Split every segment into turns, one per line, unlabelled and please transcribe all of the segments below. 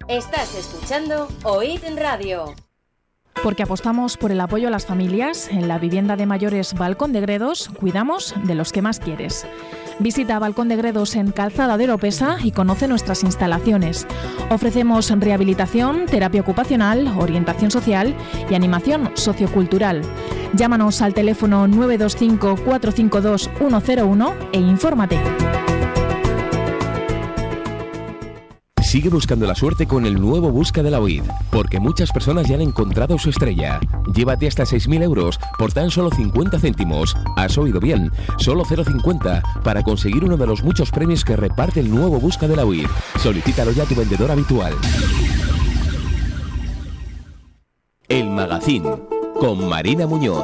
Estás escuchando OID Radio.
Porque apostamos por el apoyo a las familias, en la vivienda de mayores Balcón de Gredos cuidamos de los que más quieres. Visita Balcón de Gredos en Calzada de Oropesa y conoce nuestras instalaciones. Ofrecemos rehabilitación, terapia ocupacional, orientación social y animación sociocultural. Llámanos al teléfono 925 452 101 e infórmate.
Sigue buscando la suerte con el nuevo Busca de la OID, porque muchas personas ya han encontrado su estrella. Llévate hasta 6.000 euros por tan solo 50 céntimos. Has oído bien, solo 0,50 para conseguir uno de los muchos premios que reparte el nuevo Busca de la OID. Solicítalo ya a tu vendedor habitual. El Magazín, con Marina Muñoz.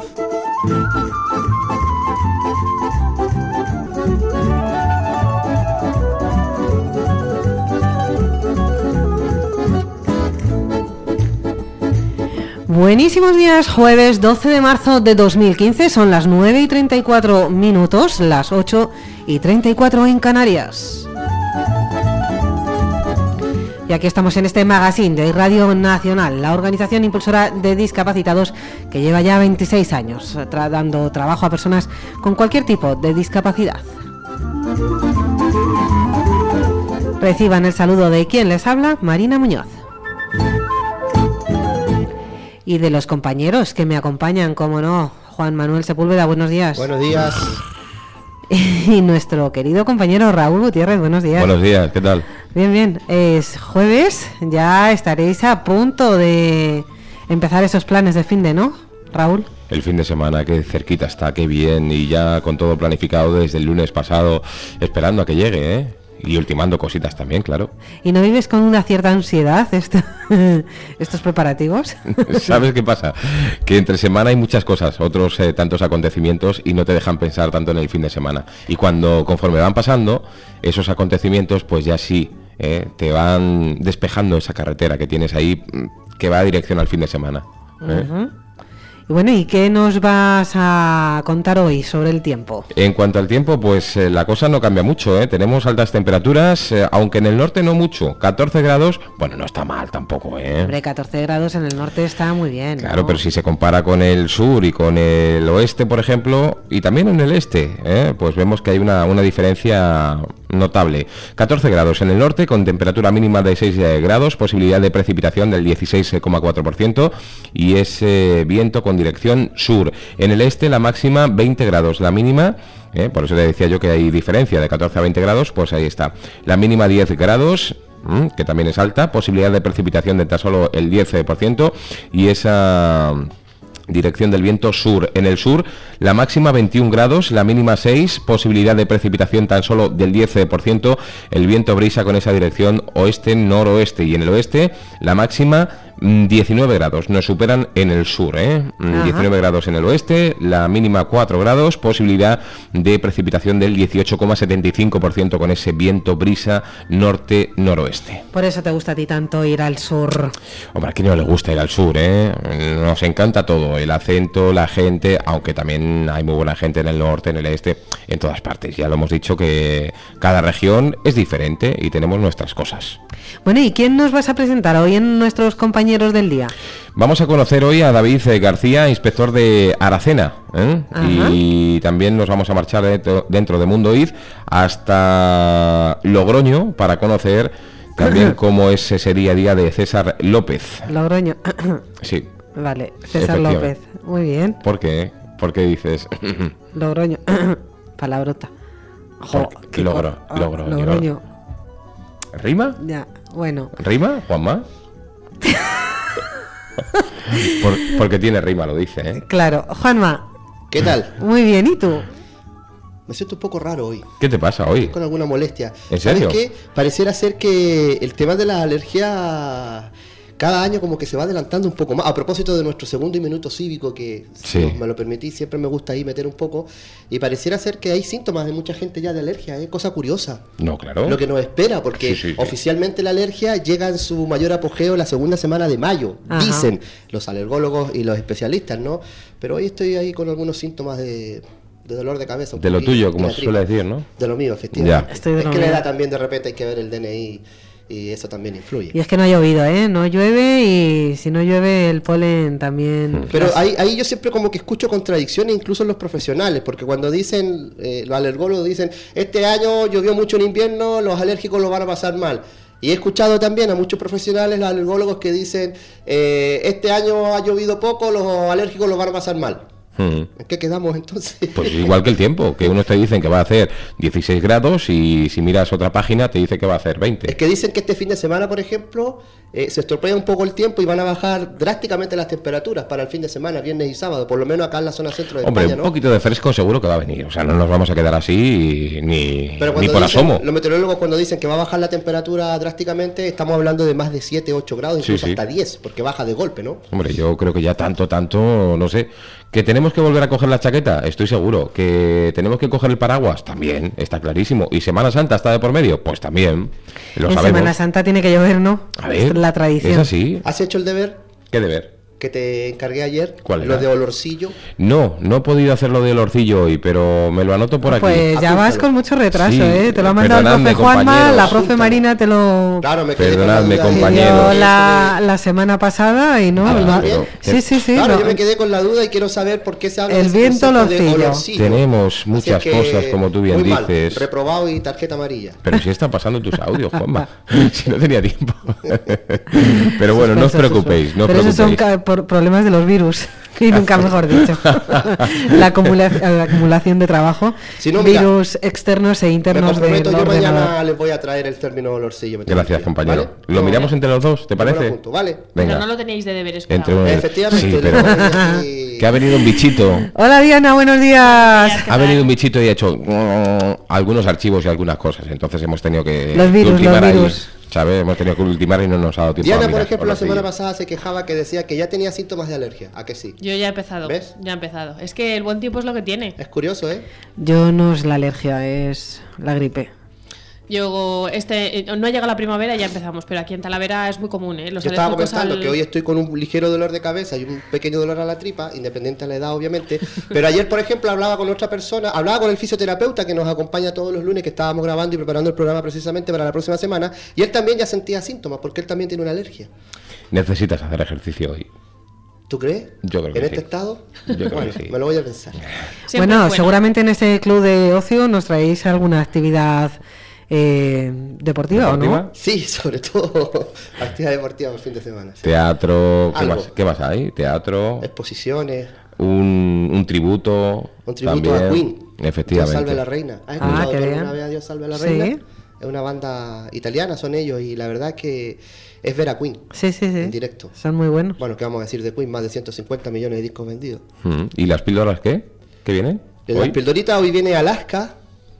Buenísimos días, jueves 12 de marzo de 2015, son las 9:34, las 8:34 en Canarias. Y aquí estamos en este magazine de Radio Nacional, la organización impulsora de discapacitados que lleva ya 26 años dando trabajo a personas con cualquier tipo de discapacidad. Reciban el saludo de quien les habla, Marina Muñoz. Y de los compañeros que me acompañan, como no, Juan Manuel Sepúlveda, buenos días.
Buenos días.
Y nuestro querido compañero Raúl Gutiérrez, buenos días.
Buenos días, ¿qué tal?
Bien, bien. Es jueves, ya estaréis a punto de empezar esos planes de fin de, ¿no, Raúl?
El fin de semana, qué cerquita está, qué bien, y ya con todo planificado desde el lunes pasado, esperando a que llegue, ¿eh? Y ultimando cositas también, claro.
¿Y no vives con una cierta ansiedad estos preparativos?
¿Sabes qué pasa? Que entre semana hay muchas cosas, otros tantos acontecimientos, y no te dejan pensar tanto en el fin de semana. Y conforme van pasando esos acontecimientos, pues ya sí, te van despejando esa carretera que tienes ahí, que va a dirección al fin de semana.
Uh-huh. Y bueno, ¿y qué nos vas a contar hoy sobre el tiempo?
En cuanto al tiempo, pues la cosa no cambia mucho, ¿eh? Tenemos altas temperaturas, aunque en el norte no mucho, 14 grados, bueno, no está mal tampoco, ¿eh?
Hombre, 14 grados en el norte está muy bien,
claro,
¿no?
Pero si se compara con el sur y con el oeste, por ejemplo, y también en el este, pues vemos que hay una diferencia notable. 14 grados en el norte, con temperatura mínima de 6 grados, posibilidad de precipitación del 16,4% y ese viento con dirección sur. En el este la máxima 20 grados, la mínima, por eso te decía yo que hay diferencia de 14 a 20 grados, pues ahí está. La mínima 10 grados, que también es alta, posibilidad de precipitación de tan solo el 10% y esa dirección del viento sur. En el sur la máxima 21 grados, la mínima 6, posibilidad de precipitación tan solo del 10%, el viento brisa con esa dirección oeste-noroeste, y en el oeste la máxima 19 grados, nos superan en el sur, 19 grados en el oeste, la mínima 4 grados, posibilidad de precipitación del 18,75% con ese viento brisa norte-noroeste.
Por eso te gusta a ti tanto ir al sur.
Hombre, ¿a quién no le gusta ir al sur, Nos encanta todo, el acento, la gente, aunque también hay muy buena gente en el norte, en el este, en todas partes. Ya lo hemos dicho que cada región es diferente y tenemos nuestras cosas.
Bueno, ¿y quién nos vas a presentar hoy en nuestros compañeros del día?
Vamos a conocer hoy a David García, inspector de Aracena, y también nos vamos a marchar dentro de Mundo OID hasta Logroño para conocer también cómo es ese día a día de César López.
Logroño.
Sí.
Vale, César López. Muy bien.
¿Por qué? ¿Por qué dices?
Logroño. Palabrota.
Logroño. ¿Rima?
Ya, bueno.
¿Rima, Juanma? Porque tiene rima, lo dice,
Claro. Juanma.
¿Qué tal?
Muy bien, ¿y tú?
Me siento un poco raro hoy.
¿Qué te pasa hoy?
Estoy con alguna molestia.
¿En serio?
¿Sabes qué? Pareciera ser que el tema de la alergia cada año como que se va adelantando un poco más. A propósito de nuestro segundo y minuto cívico, que si me lo permitís, siempre me gusta ahí meter un poco. Y pareciera ser que hay síntomas de mucha gente ya de alergia, cosa curiosa.
No, claro.
Lo que nos espera, porque oficialmente la alergia llega en su mayor apogeo la segunda semana de mayo. Ajá. Dicen los alergólogos y los especialistas, ¿no? Pero hoy estoy ahí con algunos síntomas de dolor de cabeza.
De lo tuyo, como se suele decir, ¿no?
De lo mío, efectivamente.
Ya.
Es que la edad también de repente hay que ver el DNI y eso también influye.
Y es que no ha llovido, no llueve, y si no llueve el polen también...
Pero ahí yo siempre como que escucho contradicciones incluso en los profesionales, porque cuando dicen, los alergólogos dicen, este año llovió mucho en invierno, los alérgicos lo van a pasar mal. Y he escuchado también a muchos profesionales, los alergólogos, que dicen, este año ha llovido poco, los alérgicos lo van a pasar mal. ¿En qué quedamos entonces?
Pues igual que el tiempo, que unos te dicen que va a hacer 16 grados y si miras otra página te dice que va a hacer 20.
Es que dicen que este fin de semana, por ejemplo, se estropea un poco el tiempo y van a bajar drásticamente las temperaturas para el fin de semana, viernes y sábado, por lo menos acá en la zona centro de España, ¿no?
Un poquito de fresco seguro que va a venir, o sea, no nos vamos a quedar así ni por asomo.
Los meteorólogos cuando dicen que va a bajar la temperatura drásticamente, estamos hablando de más de 7, 8 grados, incluso hasta 10, porque baja de golpe, ¿no?
Hombre, yo creo que ya tanto, no sé. ¿Que tenemos que volver a coger la chaqueta? Estoy seguro. ¿Que tenemos que coger el paraguas? También, está clarísimo. ¿Y Semana Santa está de por medio? Pues también, lo sabemos.
Semana Santa tiene que llover, ¿no?
A ver,
es la tradición.
¿Es así?
¿Has hecho el deber?
¿Qué deber?
Que te encargué ayer.
¿Cuál era?
Lo de olorcillo.
No he podido hacer lo de olorcillo hoy, pero me lo anoto por aquí.
Pues ya vas con mucho retraso,
Sí,
te lo ha mandado el profe Juanma,
compañeros.
la profe Marina te lo...
Claro, me quedé
Perdonadme,
con la duda.
compañeros.
La semana pasada y no...
¿también?
Sí.
Claro,
no.
yo me quedé con la duda y quiero saber por qué se habla
El
de ese
viento
concepto de
olorcillo.
Tenemos muchas cosas, como tú bien
muy mal,
dices.
reprobado y tarjeta amarilla.
Pero si están pasando tus audios, Juanma. Si no tenía tiempo. Pero bueno, no os preocupéis, no os
Pero esos son
preocupéis.
problemas de los virus. Y nunca mejor dicho. la acumulación de trabajo,
Si no, mira,
virus externos e
Me
internos del
comprometo, yo mañana
ordenador.
les voy a traer el término olorcillo.
Gracias, compañero.
¿Vale?
¿Lo miramos entre los dos, te
Yo me lo
parece?
apunto, ¿vale?
Venga.
Pero no lo tenéis de deberes.
Entre
para hoy.
Efectivamente.
Sí, pero que ha venido un bichito.
Hola Diana, buenos días.
¿Qué
Ha
tal?
venido un bichito y ha hecho algunos archivos y algunas cosas. Entonces hemos tenido que
Los virus,
ultimar
los
ahí,
virus.
¿sabes? Hemos tenido que ultimar y no nos ha dado tiempo
Diana,
a
por
mirar
ejemplo, la
olorcillo.
semana pasada se quejaba que decía que ya tenía síntomas de alergia. ¿A que sí?
Yo ya he empezado.
¿Ves?
Ya he empezado. Es que el buen tiempo es lo que tiene.
Es curioso, ¿eh?
Yo no es la alergia, es la gripe.
Yo, no llega la primavera y ya empezamos, pero aquí en Talavera es muy común, ¿eh? Los
Yo estaba
alérgicos
comentando
al-
que hoy estoy con un ligero dolor de cabeza y un pequeño dolor a la tripa, independiente de la edad, obviamente. Pero ayer, por ejemplo, hablaba con otra persona, hablaba con el fisioterapeuta que nos acompaña todos los lunes, que estábamos grabando y preparando el programa precisamente para la próxima semana, y él también ya sentía síntomas, porque él también tiene una alergia.
Necesitas hacer ejercicio hoy.
¿Tú crees?
Yo creo que
¿En este
sí.
estado?
Yo creo
Bueno,
que sí.
me lo voy a pensar.
Siempre es bueno.
Seguramente en ese club de ocio nos traéis alguna actividad deportiva, ¿o no?
Sí, sobre todo actividad deportiva por fin de semana. Sí.
Teatro,
Algo.
¿qué más hay? Teatro,
Exposiciones,
un tributo.
un tributo
también.
a Queen.
Efectivamente.
Dios salve a la reina. ¿Has
Ah,
escuchado
qué
tú
bien.
alguna vez a Dios salve a la
Sí.
reina? Es una banda italiana, son ellos, y la verdad es que es ver a Queen
Sí.
en directo.
Son muy buenos.
Bueno, ¿qué vamos a decir de Queen? Más de 150 millones de discos vendidos.
¿Y las píldoras qué? ¿Qué vienen?
En las
¿Hoy?
pildoritas hoy viene Alaska.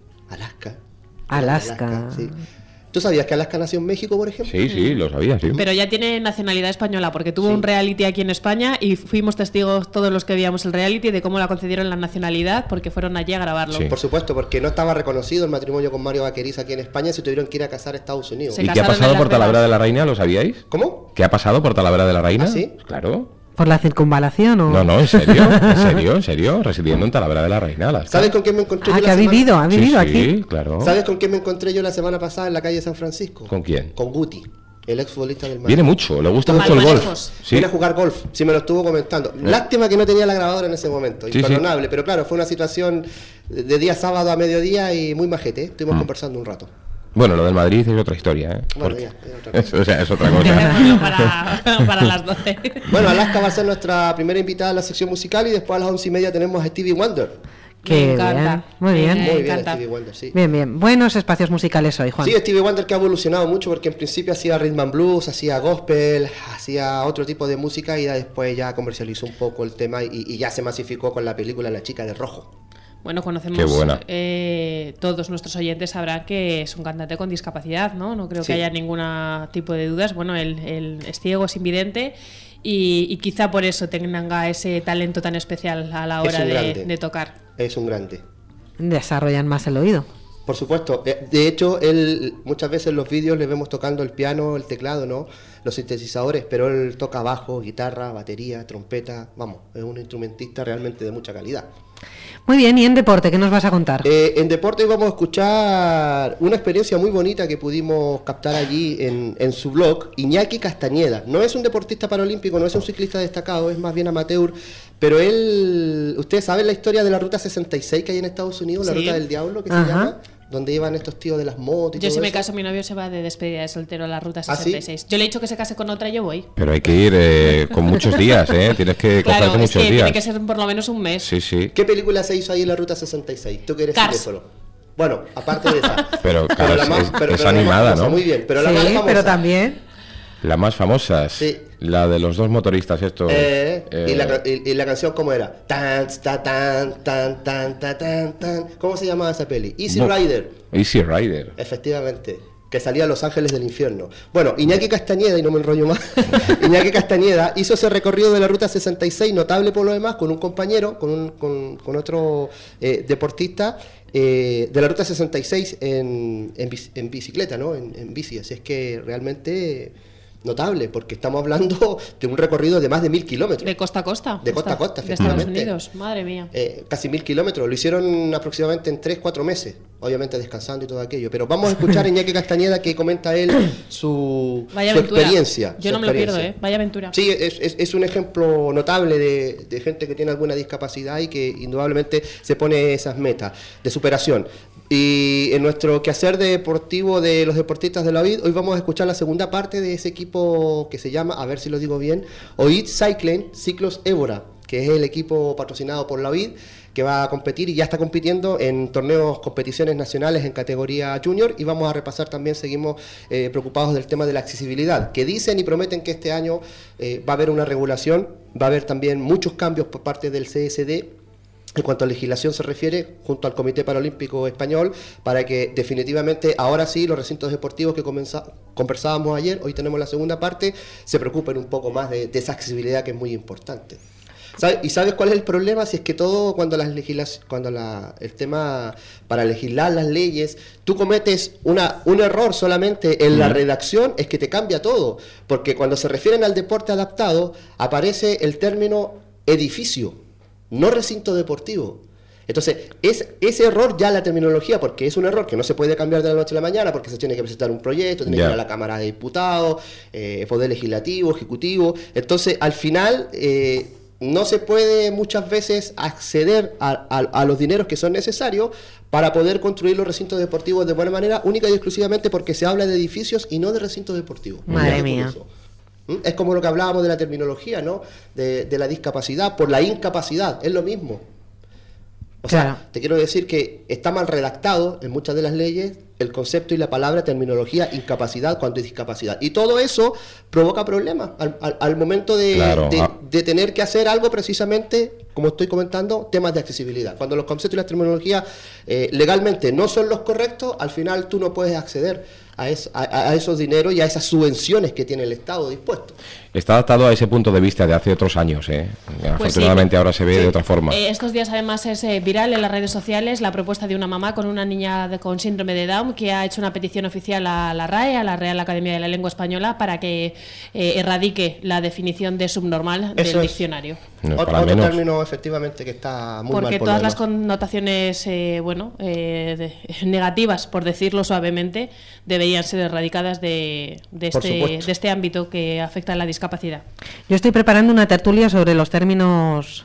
Alaska.
Sí. ¿Tú sabías que Alaska nació en México, por ejemplo?
Sí, lo sabía, sí.
Pero ya tiene nacionalidad española, porque tuvo
Sí.
un reality aquí en España y fuimos testigos todos los que veíamos el reality de cómo la concedieron la nacionalidad, porque fueron allí a grabarlo.
Sí.
Por supuesto, porque no estaba reconocido el matrimonio con Mario Vaquerizo aquí en España y se tuvieron que ir a casar a Estados Unidos.
Se
¿Y qué ha
casaron en
pasado
Las
por Talavera
Vegas.
de la Reina? ¿Lo sabíais?
¿Cómo?
¿Qué ha pasado por Talavera de la Reina?
¿Ah, sí?
Claro.
¿Por la circunvalación o...?
No, en serio, en serio, residiendo en Talavera de la Reina. Alaska.
¿Sabes con quién me encontré
Ah,
yo
que
la
ha
semana-
vivido aquí.
Sí, claro.
¿Sabes con quién me encontré yo la semana pasada en la calle San Francisco?
¿Con quién?
Con Guti, el exfutbolista del Madrid.
Viene mucho, le gusta
Con
mucho el golf.
Palmarejos.
Sí.
Viene a jugar golf, sí me lo estuvo comentando. Lástima que no tenía la grabadora en ese momento,
Sí,
imperdonable, pero claro, fue una situación de día sábado a mediodía y muy majete, estuvimos
Mm.
conversando un rato.
Bueno, lo del Madrid es otra historia, ¿eh?
Bueno,
Porque-
ya, es otra cosa.
o sea, es otra cosa.
Dejémoslo para las 12.
Bueno, Alaska va a ser nuestra primera invitada a la sección musical y después a las 11:30 tenemos a Stevie Wonder.
Qué
Me
bien,
encanta.
muy bien.
Me
Muy bien,
encanta.
Stevie Wonder, sí.
Bien. Buenos espacios musicales hoy, Juan.
Sí, Stevie Wonder que ha evolucionado mucho porque en principio hacía rhythm and blues, hacía gospel, hacía otro tipo de música y ya después ya comercializó un poco el tema y ya se masificó con la película La chica de rojo.
Bueno, conocemos,
Qué buena.
todos nuestros oyentes sabrán que es un cantante con discapacidad, ¿no? No creo
Sí.
que haya ningún tipo de dudas. Bueno, él es ciego, es invidente y quizá por eso tenga ese talento tan especial a la
Es
hora
un grande.
de tocar.
Es un grande.
Desarrollan más el oído.
Por supuesto, de hecho, él muchas veces en los vídeos le vemos tocando el piano, el teclado, ¿no? Los sintetizadores, pero él toca bajo, guitarra, batería, trompeta, vamos, es un instrumentista realmente de mucha calidad.
Muy bien, ¿y en deporte qué nos vas a contar?
En deporte vamos a escuchar una experiencia muy bonita que pudimos captar allí en su blog. Iñaki Castañeda. No es un deportista paralímpico, no es un ciclista destacado, es más bien amateur, pero él, ustedes saben la historia de la Ruta 66 que hay en Estados Unidos, la Ruta del Diablo que se llama, donde iban estos tíos de las motos y
yo
todo
si me
eso.
caso, mi novio se va de despedida de soltero a la Ruta
¿Ah, sí?
66. Yo le he dicho que se case con otra y yo voy.
Pero hay que ir con muchos días, ¿eh? Tienes que
Claro,
cogerte
es
muchos
que
días.
tiene que ser por lo menos un mes.
Sí, sí.
¿Qué película se hizo ahí en la Ruta 66? ¿Tú que eres
Cars.
cinéfilo? Bueno, aparte de esa.
Pero claro,
la más-
es
pero la más
animada,
famosa,
¿no?
Muy bien, pero la más
Sí,
famosa.
pero también...
La más famosa,
Sí.
la de los dos motoristas estos.
Y la canción, ¿cómo era? Tan, ta, tan, tan, tan, ta, tan, tan. ¿Cómo se llamaba esa peli? Easy
No.
Rider.
Easy Rider.
Efectivamente, que salía a Los Ángeles del Infierno. Bueno, Iñaki Castañeda, y no me enrollo más, Iñaki Castañeda hizo ese recorrido de la Ruta 66, notable por lo demás, con un compañero, con otro deportista, de la Ruta 66 en bicicleta, ¿no? En bici, así es que realmente... notable, porque estamos hablando de un recorrido de más de 1000 kilómetros.
De costa a costa.
De costa a costa,
de Estados
efectivamente.
Unidos, madre mía.
Casi 1000 kilómetros, lo hicieron aproximadamente en 3-4 meses, obviamente descansando y todo aquello. Pero vamos a escuchar a Iñaki Castañeda que comenta él su
Vaya aventura.
experiencia.
Yo no me lo pierdo, Vaya aventura.
Sí, es un ejemplo notable de gente que tiene alguna discapacidad y que indudablemente se pone esas metas de superación. Y en nuestro quehacer deportivo de los deportistas de la OID, hoy vamos a escuchar la segunda parte de ese equipo que se llama, a ver si lo digo bien, OID Cycling Ciclos Évora, que es el equipo patrocinado por la OID, que va a competir y ya está compitiendo en torneos, competiciones nacionales en categoría junior, y vamos a repasar también, seguimos preocupados del tema de la accesibilidad, que dicen y prometen que este año va a haber una regulación, va a haber también muchos cambios por parte del CSD, en cuanto a legislación se refiere, junto al Comité Paralímpico Español, para que definitivamente ahora sí los recintos deportivos que conversábamos ayer, hoy tenemos la segunda parte, se preocupen un poco más de esa accesibilidad que es muy importante. ¿Y sabes cuál es el problema? Si es que todo, cuando el tema para legislar las leyes, tú cometes un error solamente en la redacción, es que te cambia todo, porque cuando se refieren al deporte adaptado, aparece el término edificio, no recinto deportivo. Entonces, ese error ya la terminología, porque es un error que no se puede cambiar de la noche a la mañana, porque se tiene que presentar un proyecto, tiene que ir a la Cámara de Diputados, Poder Legislativo, Ejecutivo. Entonces, al final, no se puede muchas veces acceder a los dineros que son necesarios para poder construir los recintos deportivos de buena manera, única y exclusivamente porque se habla de edificios y no de recintos deportivos.
Madre mía.
Es como lo que hablábamos de la terminología, ¿no? De la discapacidad por la incapacidad, es lo mismo. O sea, te quiero decir que está mal redactado en muchas de las leyes el concepto y la palabra terminología incapacidad cuando es discapacidad. Y todo eso provoca problemas al momento de tener que hacer algo precisamente, como estoy comentando, temas de accesibilidad. Cuando los conceptos y la terminología legalmente no son los correctos, al final tú no puedes acceder a esos dineros y a esas subvenciones que tiene el Estado dispuesto.
Está adaptado a ese punto de vista de hace otros años,
Pues
afortunadamente ahora se ve de otra forma.
Estos días además es viral en las redes sociales la propuesta de una mamá con una niña con síndrome de Down que ha hecho una petición oficial a la RAE, a la Real Academia de la Lengua Española, para que erradique la definición de subnormal del diccionario.
Otro término efectivamente que está muy mal.
Porque todas las connotaciones negativas, por decirlo suavemente, deberían ser erradicadas de este ámbito que afecta a la discapacidad.
Yo estoy preparando una tertulia sobre los términos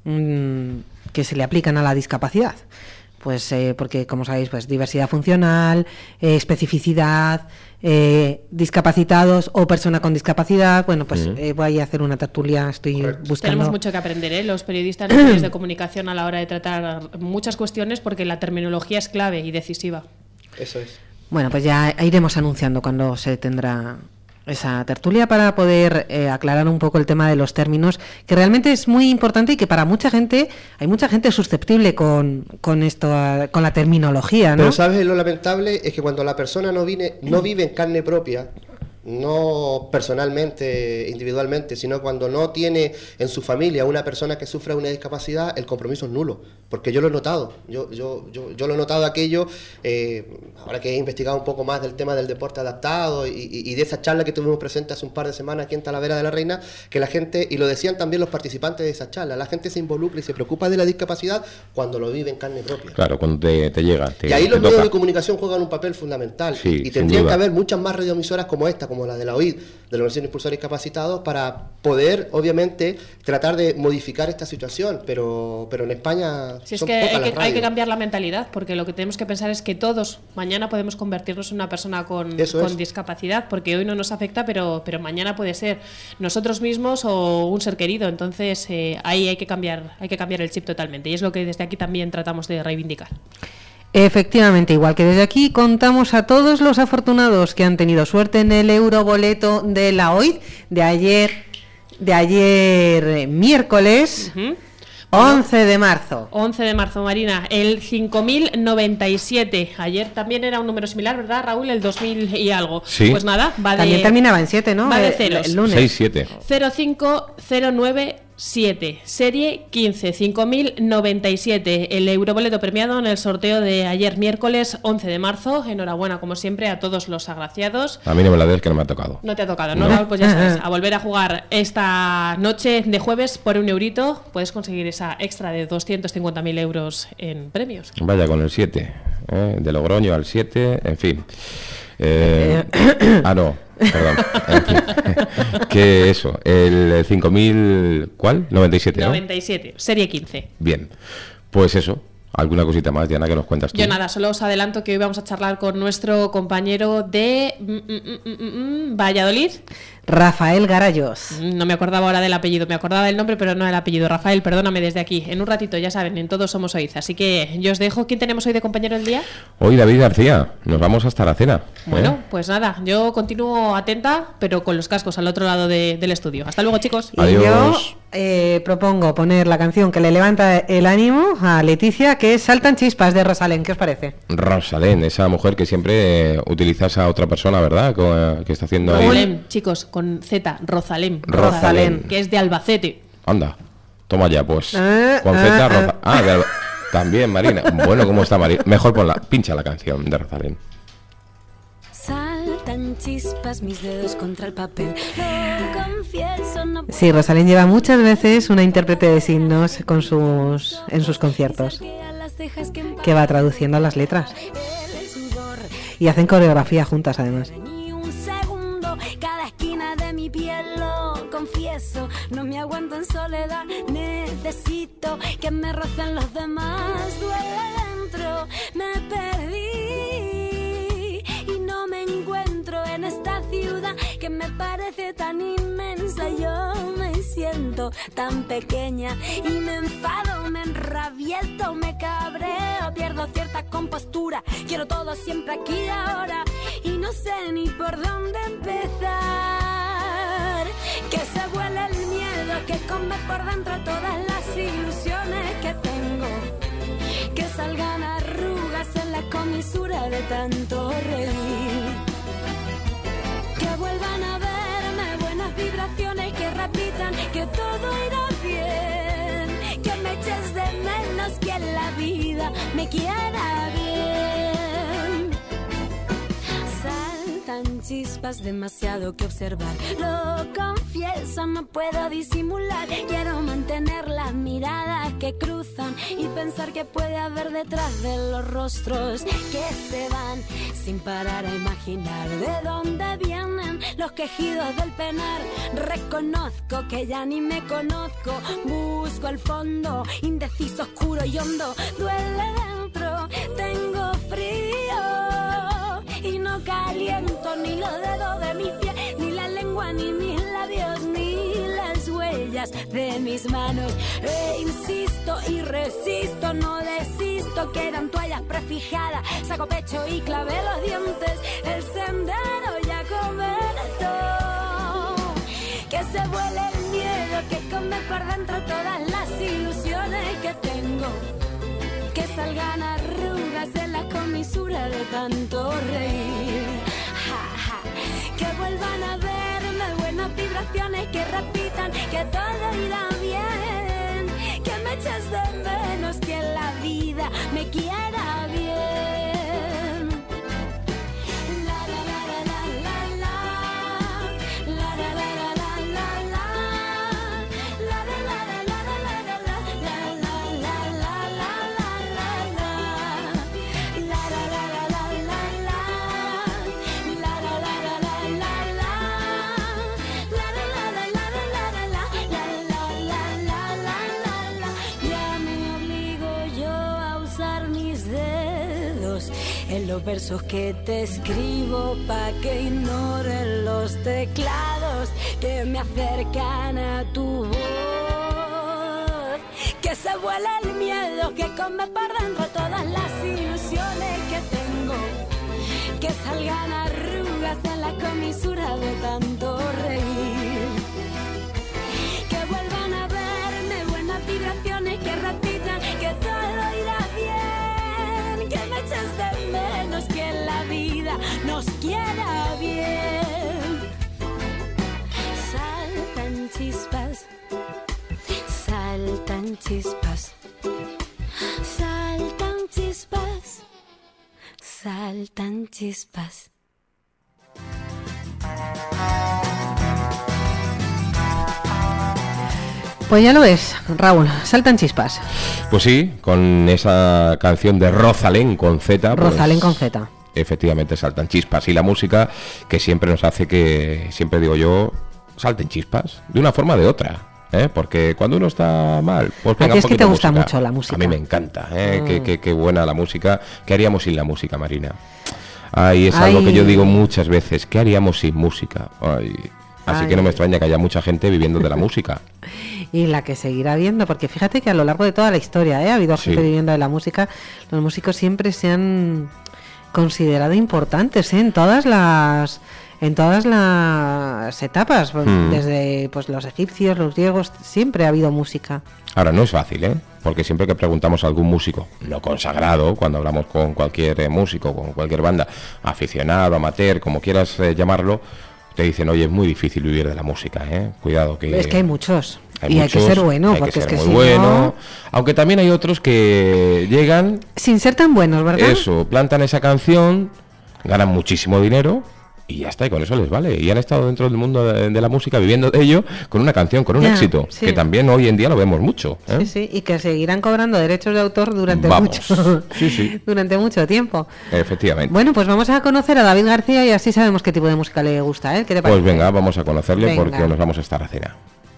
que se le aplican a la discapacidad. Pues porque, como sabéis, pues diversidad funcional, especificidad, discapacitados o persona con discapacidad. Bueno, pues voy a hacer una tertulia, estoy buscando...
Tenemos mucho que aprender, los periodistas, los medios de comunicación, a la hora de tratar muchas cuestiones, porque la terminología es clave y decisiva.
Eso es.
Bueno, pues ya iremos anunciando cuando se tendrá esa tertulia para poder aclarar un poco el tema de los términos, que realmente es muy importante y que para mucha gente, hay mucha gente susceptible con esto, con la terminología, ¿no?
Pero sabes, lo lamentable es que cuando la persona no vive en carne propia, no personalmente, individualmente, sino cuando no tiene en su familia una persona que sufra una discapacidad, el compromiso es nulo, porque yo lo he notado, yo lo he notado aquello, ahora que he investigado un poco más del tema del deporte adaptado y de esa charla que tuvimos presente hace un par de semanas aquí en Talavera de la Reina, que la gente, y lo decían también los participantes de esa charla, la gente se involucra y se preocupa de la discapacidad cuando lo vive en carne propia.
Claro, cuando te llega.
Y ahí los medios de comunicación juegan un papel fundamental,
sí,
y tendrían que haber muchas más radioemisoras como esta, como la de la OID, de la Organización de Impulsores Discapacitados, para poder, obviamente, tratar de modificar esta situación, pero en España
si
son
es que
pocas las
hay que cambiar la mentalidad, porque lo que tenemos que pensar es que todos mañana podemos convertirnos en una persona con discapacidad, porque hoy no nos afecta, pero mañana puede ser nosotros mismos o un ser querido. Entonces ahí hay que cambiar el chip totalmente, y es lo que desde aquí también tratamos de reivindicar.
Efectivamente, igual que desde aquí contamos a todos los afortunados que han tenido suerte en el euroboleto de la OID de ayer miércoles. 11 de marzo.
11 de marzo, Marina. El 5097. Ayer también era un número similar, ¿verdad, Raúl? El 2000 y algo.
Sí.
Pues nada,
también terminaba en 7, ¿no?
Va de ceros.
El lunes.
6-7.
05097. Serie 15. 5097. El euroboleto premiado en el sorteo de ayer miércoles 11 de marzo. Enhorabuena, como siempre, a todos los agraciados.
A mí no me la des, que no me ha tocado.
No te ha tocado, ¿no, Raúl? Pues ya sabes, a volver a jugar esta noche de jueves por €1. Puedes conseguir esa extra de 250.000 euros en premios.
Vaya con el 7, de Logroño al 7, en fin. No, perdón. En fin. ¿Qué eso? El 5.000, ¿cuál? 97, ¿no?
97, serie 15.
Bien, pues eso. ¿Alguna cosita más, Diana, que nos cuentas tú?
Yo nada, solo os adelanto que hoy vamos a charlar con nuestro compañero de Valladolid,
Rafael Garayos.
No me acordaba ahora del apellido, me acordaba del nombre, pero no del apellido. Rafael, perdóname desde aquí. En un ratito, ya saben, en Todos Somos OID. Así que yo os dejo. ¿Quién tenemos hoy de compañero del día?
Hoy David García. Nos vamos hasta la cena.
Bueno, pues nada, yo continúo atenta, pero con los cascos al otro lado del estudio. Hasta luego, chicos.
Adiós.
Y yo propongo poner la canción que le levanta el ánimo a Leticia, que es Saltan Chispas, de Rosalén. ¿Qué os parece?
Rosalén, esa mujer que siempre utilizas a otra persona, ¿verdad? Que está haciendo ahí.
Rosalén, chicos, con Z, Rosalén.
Rosalén.
Que es de Albacete.
Anda, toma ya, pues. Con Z, también, Marina. Bueno, ¿cómo está Marina? Mejor pincha la canción de Rosalén.
Saltan chispas mis dedos contra el papel. Lo confieso, no.
Sí, Rosalén lleva muchas veces una intérprete de signos en sus conciertos, que va traduciendo las letras. Y hacen coreografía juntas, además.
Cada esquina de mi piel lo confieso. No me aguanto en soledad. Necesito que me rocen los demás. Duele dentro, me perdí y no me encuentro en esta ciudad que me parece tan inmensa. Yo me siento tan pequeña y me enfado, me enrabieto, me cabreo, pierdo cierta compostura. Quiero todo siempre aquí y ahora y no sé ni por dónde empezar. Que se vuele el miedo, que come por dentro todas las ilusiones que tengo. Que salgan arrugas en la comisura de tanto reír. Que vuelvan a verme buenas vibraciones, que repitan que todo irá bien. Que me eches de menos, que en la vida me quiera bien. Saltan chispas, demasiado que observar. Lo confieso, no puedo disimular. Quiero mantener las miradas que cruzan y pensar que puede haber detrás de los rostros que se van, sin parar a imaginar de dónde vienen los quejidos del penar. Reconozco que ya ni me conozco, busco el fondo, indeciso, oscuro y hondo. Duele dentro, tengo frío y no caliento ni los dedos de mis pies, ni la lengua, ni mis labios, ni las huellas de mis manos. Insisto y resisto, no desisto, quedan toallas prefijadas. Saco pecho y clavé los dientes, el sendero ya comenzó. Que se vuele el miedo, que come por dentro todas las ilusiones que tengo. Que salgan arrugas en la comisura de tanto reír. Ja, ja. Que vuelvan a vibraciones que repitan que todo irá bien, que me eches de menos, que la vida me quiera bien. La la la la la la la, la la la la la la la, la la la la la la la, la la la la la la, la la la la la la, la la la la la la, la la la la la la. Ya me obligo yo a usar mis dedos en los versos que te escribo pa' que ignoren los teclados que me acercan a tu voz. Que se vuele el miedo, que come por dentro todas las ilusiones que tengo. Que salgan arrugas en la comisura de tanto reír. Que vuelvan a verme buenas vibraciones que repitan que todo irá bien. Que me eches de menos, que la vida nos quiera bien. Saltan chispas, saltan chispas, saltan chispas, saltan chispas.
Pues ya lo ves, Raúl, saltan chispas.
Pues sí, con esa canción de Rosalén con Z.
Rosalén
pues,
con Z.
Efectivamente, saltan chispas. Y la música que siempre nos hace que, siempre digo yo, salten chispas, de una forma o de otra. Porque cuando uno está mal, pues venga,
a ti es que te gusta
música.
mucho la música.
A mí me encanta, qué buena la música. ¿Qué haríamos sin la música, Marina? Ay, es algo que yo digo muchas veces. ¿Qué haríamos sin música? Así que no me extraña que haya mucha gente viviendo de la música.
Y la que seguirá viendo, porque fíjate que a lo largo de toda la historia ha habido gente viviendo de la música. Los músicos siempre se han considerado importantes en todas las etapas, desde pues los egipcios, los griegos, siempre ha habido música.
Ahora, no es fácil, porque siempre que preguntamos a algún músico, no consagrado, cuando hablamos con cualquier músico, con cualquier banda, aficionado, amateur, como quieras llamarlo, te dicen, oye, es muy difícil vivir de la música, cuidado que...
Es que hay muchos,
hay
que ser bueno,
hay
porque
que
es
ser
que
muy bueno, no... Aunque también hay otros que llegan...
Sin ser tan buenos, ¿verdad?
Eso, plantan esa canción, ganan muchísimo dinero... Y ya está, y con eso les vale. Y han estado dentro del mundo de la música, viviendo de ello, con una canción, con un éxito, que también hoy en día lo vemos mucho.
Sí, y que seguirán cobrando derechos de autor durante durante mucho tiempo.
Efectivamente.
Bueno, pues vamos a conocer a David García y así sabemos qué tipo de música le gusta, ¿Qué te parece?
Pues venga, vamos a conocerle porque nos vamos a estar a cena.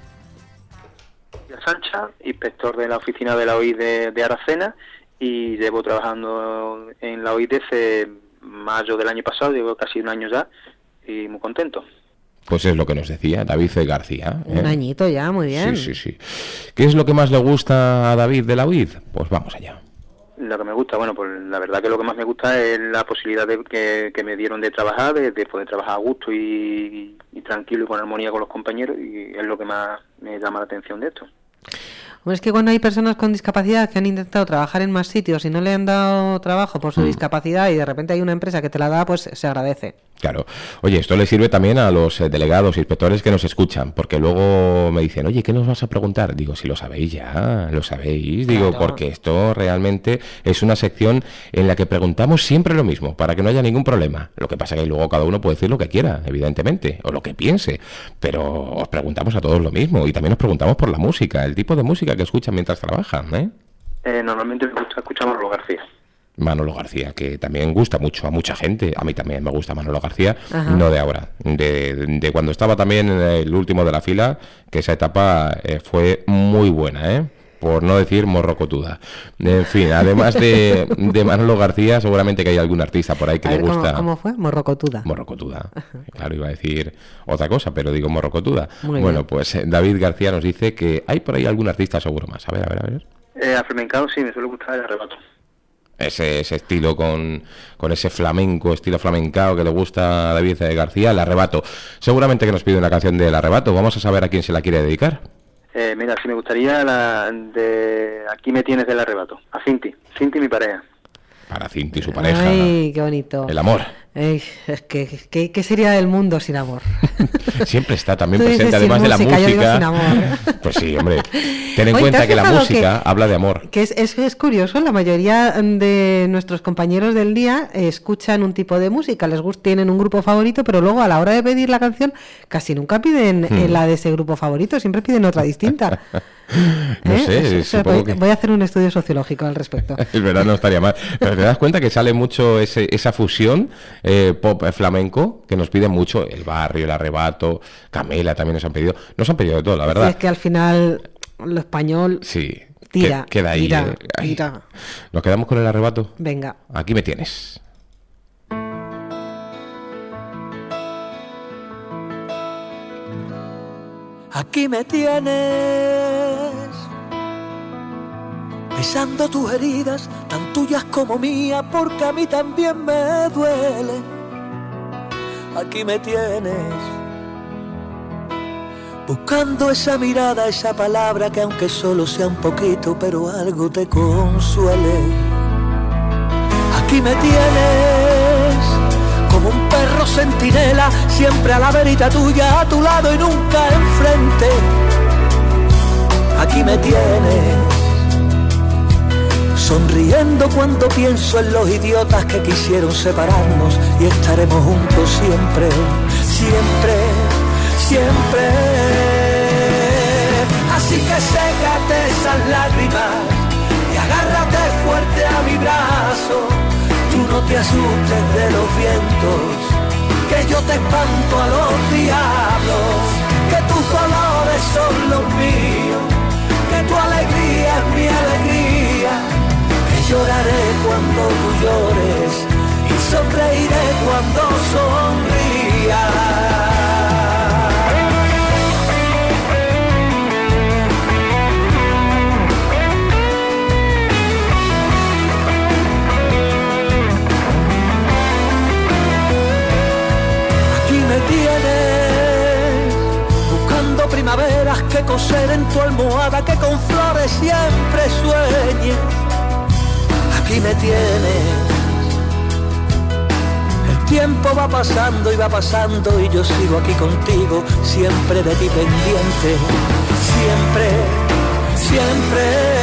Sancha, inspector de la oficina de la OID de Aracena, y llevo trabajando en la OID desde mayo del año pasado, llevo casi un año ya, y muy contento.
Pues es lo que nos decía David García.
Un añito ya, muy bien.
Sí. ¿Qué es lo que más le gusta a David de la OID? Pues vamos allá.
Lo que me gusta, bueno, pues la verdad que lo que más me gusta es la posibilidad que me dieron de trabajar, de poder trabajar a gusto y tranquilo y con armonía con los compañeros, y es lo que más me llama la atención de esto.
Bueno, es que cuando hay personas con discapacidad que han intentado trabajar en más sitios y no le han dado trabajo por su discapacidad y de repente hay una empresa que te la da, pues se agradece.
Claro. Oye, esto le sirve también a los delegados, inspectores que nos escuchan, porque luego me dicen, oye, ¿qué nos vas a preguntar? Digo, si lo sabéis ya, lo sabéis. Digo, claro. Porque esto realmente es una sección en la que preguntamos siempre lo mismo, para que no haya ningún problema. Lo que pasa es que luego cada uno puede decir lo que quiera, evidentemente, o lo que piense, pero os preguntamos a todos lo mismo, y también os preguntamos por la música, el tipo de música que escuchan mientras trabajan,
Normalmente me gusta escuchar Manolo García.
Manolo García, que también gusta mucho a mucha gente. A mí también me gusta Manolo García. Ajá. No de ahora, de cuando estaba también en el último de la fila, que esa etapa fue muy buena, por no decir morrocotuda. En fin, además de Manolo García, seguramente que hay algún artista por ahí que le gusta.
¿Cómo fue? Morrocotuda.
Morrocotuda. Claro, iba a decir otra cosa, pero digo morrocotuda. Bueno, pues David García nos dice que hay por ahí algún artista seguro más. A ver.
A flamencado sí, me suele gustar el arrebato.
Ese estilo con ese flamenco, estilo flamencao que le gusta a David García, el arrebato. Seguramente que nos pide una canción del arrebato. Vamos a saber a quién se la quiere dedicar.
Mira, sí me gustaría la de Aquí me tienes del arrebato. A Cinti mi pareja.
para Cinti y su pareja.
Ay, qué bonito.
El amor.
Es que, ¿qué sería del mundo sin amor?
Siempre está también presente, además de la música.
Yo digo sin amor.
Pues sí, hombre. Ten en cuenta que la música habla de amor.
Que es curioso, la mayoría de nuestros compañeros del día escuchan un tipo de música, tienen un grupo favorito, pero luego a la hora de pedir la canción casi nunca piden la de ese grupo favorito, siempre piden otra distinta.
No sé,
voy a hacer un estudio sociológico al respecto.
Es verdad, no estaría mal. Pero te das cuenta que sale mucho esa fusión pop flamenco, que nos piden mucho, El Barrio, El Arrebato, Camela también nos han pedido de todo, la verdad.
Sí, es que al final lo español tira,
queda ahí.
Tira.
¿Nos quedamos con El Arrebato?
Venga.
Aquí me tienes.
Aquí me tienes, besando tus heridas, tan tuyas como mías, porque a mí también me duele. Aquí me tienes, buscando esa mirada, esa palabra que aunque solo sea un poquito, pero algo te consuele. Aquí me tienes, como un perro centinela, siempre a la verita tuya, a tu lado y nunca enfrente. Aquí me tienes, sonriendo cuando pienso en los idiotas que quisieron separarnos, y estaremos juntos siempre, siempre, siempre. Así que sécate esas lágrimas y agárrate fuerte a mi brazo. Tú no te asustes de los vientos, que yo te espanto a los diablos, que tus dolores son los míos, que tu alegría es mi alegría, que lloraré cuando tú llores y sonreiré cuando sonrías. Tienes, buscando primaveras que coser en tu almohada, que con flores siempre sueñes. Aquí me tienes, el tiempo va pasando y va pasando y yo sigo aquí contigo, siempre de ti pendiente, siempre, siempre.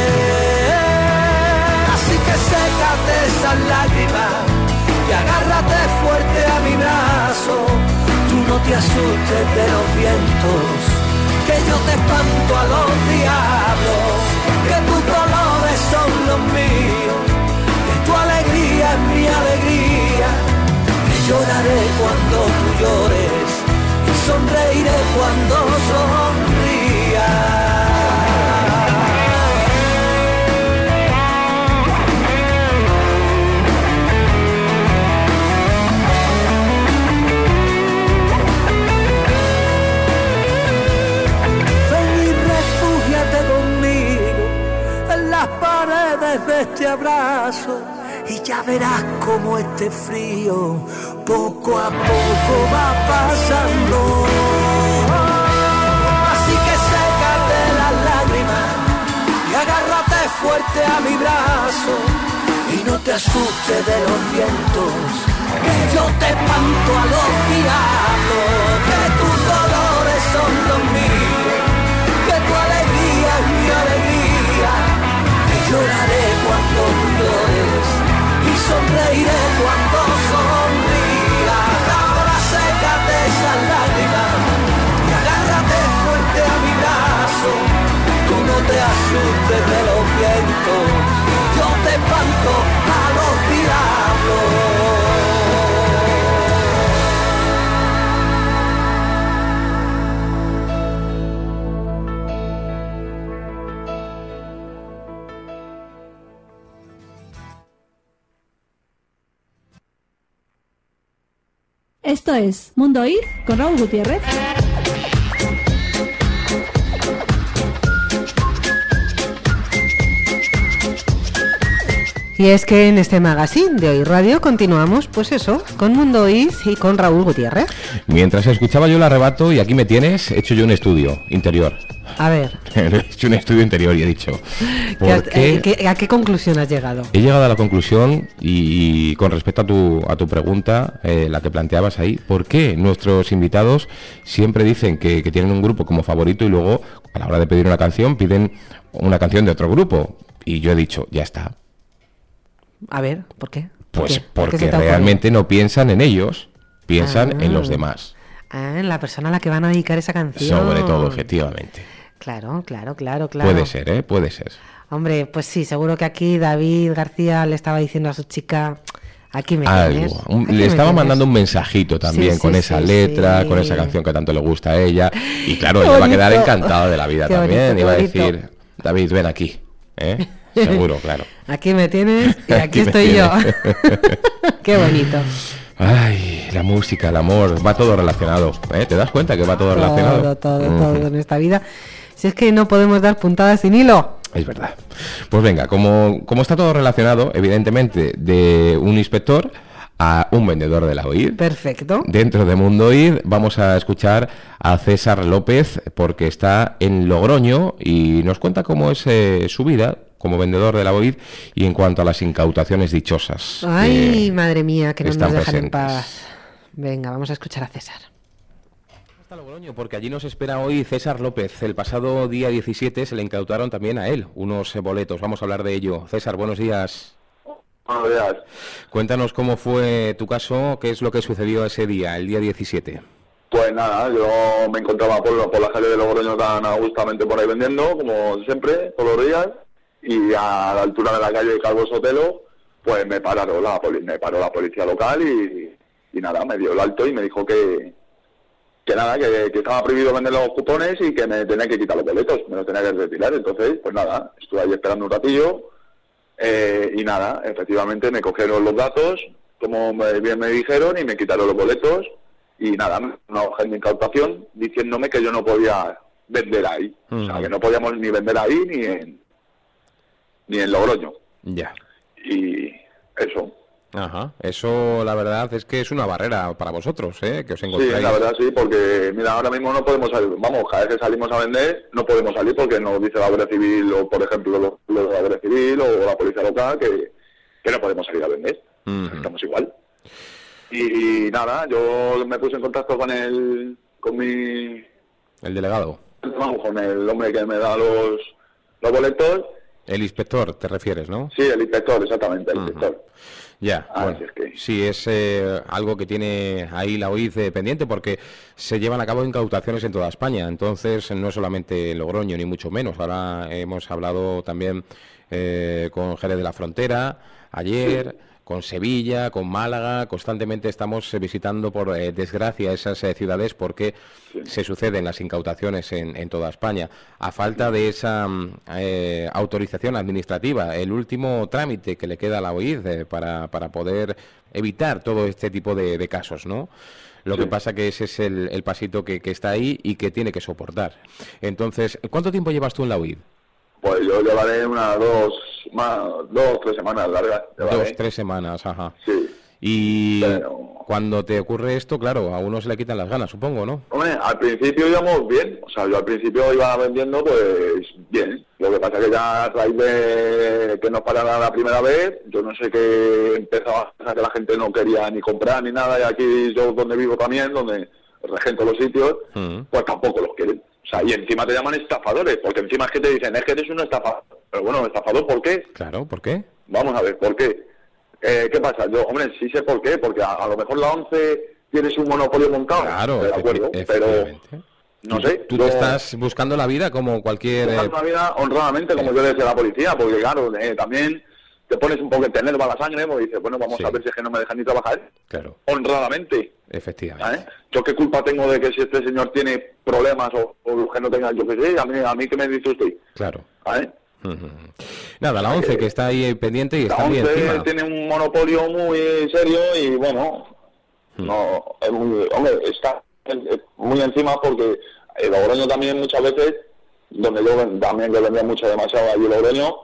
Así que sécate esas lágrimas y agárrate fuerte a mi brazo. Tú no te asustes de los vientos, que yo te espanto a los diablos, que tus dolores son los míos, que tu alegría es mi alegría, que lloraré cuando tú llores y sonreiré cuando sonrías. Paredes de este abrazo y ya verás como este frío poco a poco va pasando. Así que sécate las lágrimas y agárrate fuerte a mi brazo y no te asustes de los vientos, que yo te espanto a los diablos, que tus dolores son los míos, que tu alegría es mi alegría. Lloraré cuando tú llores y sonreiré cuando sonrías. Ahora sécate esas lágrimas y agárrate fuerte a mi brazo. Tú no te asustes de los vientos, yo te espanto a los diablos.
Esto es Mundo Ir con Raúl Gutiérrez.
Y es que en este magazine de Hoy Radio continuamos, pues eso, con Mundo Iz y con Raúl Gutiérrez.
Mientras escuchaba yo El Arrebato y Aquí me tienes, he hecho yo un estudio interior.
A ver.
He hecho un estudio interior y he dicho...
¿A qué conclusión has llegado?
He llegado a la conclusión, y con respecto a tu pregunta, la que planteabas ahí, ¿por qué nuestros invitados siempre dicen que tienen un grupo como favorito y luego, a la hora de pedir una canción, piden una canción de otro grupo? Y yo he dicho, ya está.
A ver, ¿por qué?
Pues porque realmente no piensan en ellos, piensan en los demás.
En la persona a la que van a dedicar esa canción.
Sobre todo, efectivamente.
Claro.
Puede ser, puede ser.
Hombre, pues sí, seguro que aquí David García le estaba diciendo a su chica, aquí me tienes.
Le estaba mandando un mensajito también con esa letra, con esa canción que tanto le gusta a ella. Y claro, ella va a quedar encantada de la vida también. Y va a decir, David, ven aquí. Seguro, claro.
Aquí me tienes y aquí estoy yo. Qué bonito.
Ay, la música, el amor, va todo relacionado. ¿Te das cuenta que va todo relacionado?
Todo en esta vida. Si es que no podemos dar puntadas sin hilo.
Es verdad. Pues venga, como está todo relacionado, evidentemente, de un inspector a un vendedor de la OID.
Perfecto.
Dentro de Mundo OID vamos a escuchar a César López, porque está en Logroño y nos cuenta cómo es su vida como vendedor de la OID y en cuanto a las incautaciones dichosas.
Ay, madre mía, que no nos dejan
presentes
en paz. Venga, vamos a escuchar a César.
Hasta Logroño, porque allí nos espera hoy César López. El pasado día 17 se le incautaron también a él unos boletos. Vamos a hablar de ello. César, buenos días.
Buenos días.
Cuéntanos cómo fue tu caso, qué es lo que sucedió ese día, el día 17.
Pues nada, yo me encontraba por la calle de Logroño tan agustamente por ahí vendiendo, como siempre, todos los días, y a la altura de la calle Calvo Sotelo, pues me paró la policía local y nada, me dio el alto y me dijo que nada, que estaba prohibido vender los cupones y que me tenía que quitar los boletos, me los tenía que retirar. Entonces, pues nada, estuve ahí esperando un ratillo y nada, efectivamente me cogieron los datos, como bien me dijeron, y me quitaron los boletos y nada, una hoja de incautación diciéndome que yo no podía vender ahí, o sea, que no podíamos ni vender ahí ni en Logroño.
Ya.
Y eso.
Ajá, eso la verdad es que es una barrera para vosotros, que os encontráis.
Sí, la verdad sí, porque mira, ahora mismo no podemos salir, vamos, cada vez que salimos a vender no podemos salir porque nos dice la Guardia Civil o, por ejemplo, la Guardia Civil o la Policía Local que no podemos salir a vender, estamos igual. Y nada, yo me puse en contacto con el
delegado.
Vamos, con el hombre que me da los boletos.
El inspector, te refieres, ¿no?
Sí, el inspector, exactamente, el inspector.
Ya, bueno, sí, es algo que tiene ahí la OID pendiente porque se llevan a cabo incautaciones en toda España, entonces no solamente en Logroño, ni mucho menos. Ahora hemos hablado también con Jerez de la Frontera, ayer, con Sevilla, con Málaga, constantemente estamos visitando por desgracia esas ciudades porque se suceden las incautaciones en toda España. A falta de esa autorización administrativa, el último trámite que le queda a la OID para poder evitar todo este tipo de casos, ¿no? Lo que pasa que ese es el pasito que está ahí y que tiene que soportar. Entonces, ¿cuánto tiempo llevas tú en la OID?
Pues yo llevaré dos, 3 semanas largas.
2, 3 semanas, ajá.
Sí.
Y cuando te ocurre esto, claro, a uno se le quitan las ganas, supongo, ¿no?
Hombre, al principio íbamos bien, o sea, yo al principio iba vendiendo, pues, bien. Lo que pasa es que ya a raíz de que nos parara la primera vez, yo no sé qué empezaba a pasar, que la gente no quería ni comprar ni nada, y aquí yo donde vivo también, donde regento los sitios, pues tampoco los quieren. O sea, y encima te llaman estafadores, porque encima es que te dicen, es que eres un estafador. Pero bueno, ¿estafador por qué?
Claro, ¿por qué?
Vamos a ver, ¿por qué? ¿Qué pasa? Yo, hombre, sí sé por qué, porque a lo mejor la ONCE tienes un monopolio montado.
Claro,
de acuerdo, pero no sé.
Tú te estás buscando la vida como cualquier...
Buscando la vida honradamente, como yo le decía a la policía, porque claro, también te pones un poco en tener va la sangre, porque dices, bueno, vamos a ver si es que no me dejan ni trabajar.
Claro.
Honradamente.
Efectivamente.
¿Yo qué culpa tengo de que si este señor tiene problemas o que no tenga, yo qué sé, a mí qué me dice usted?
Claro.
¿Vale?
Nada, la ONCE que está ahí pendiente y está muy encima.
La ONCE tiene un monopolio muy serio y bueno, no, hombre, está muy encima porque Logroño también muchas veces, donde yo también que vendía mucho demasiado allí Logroño,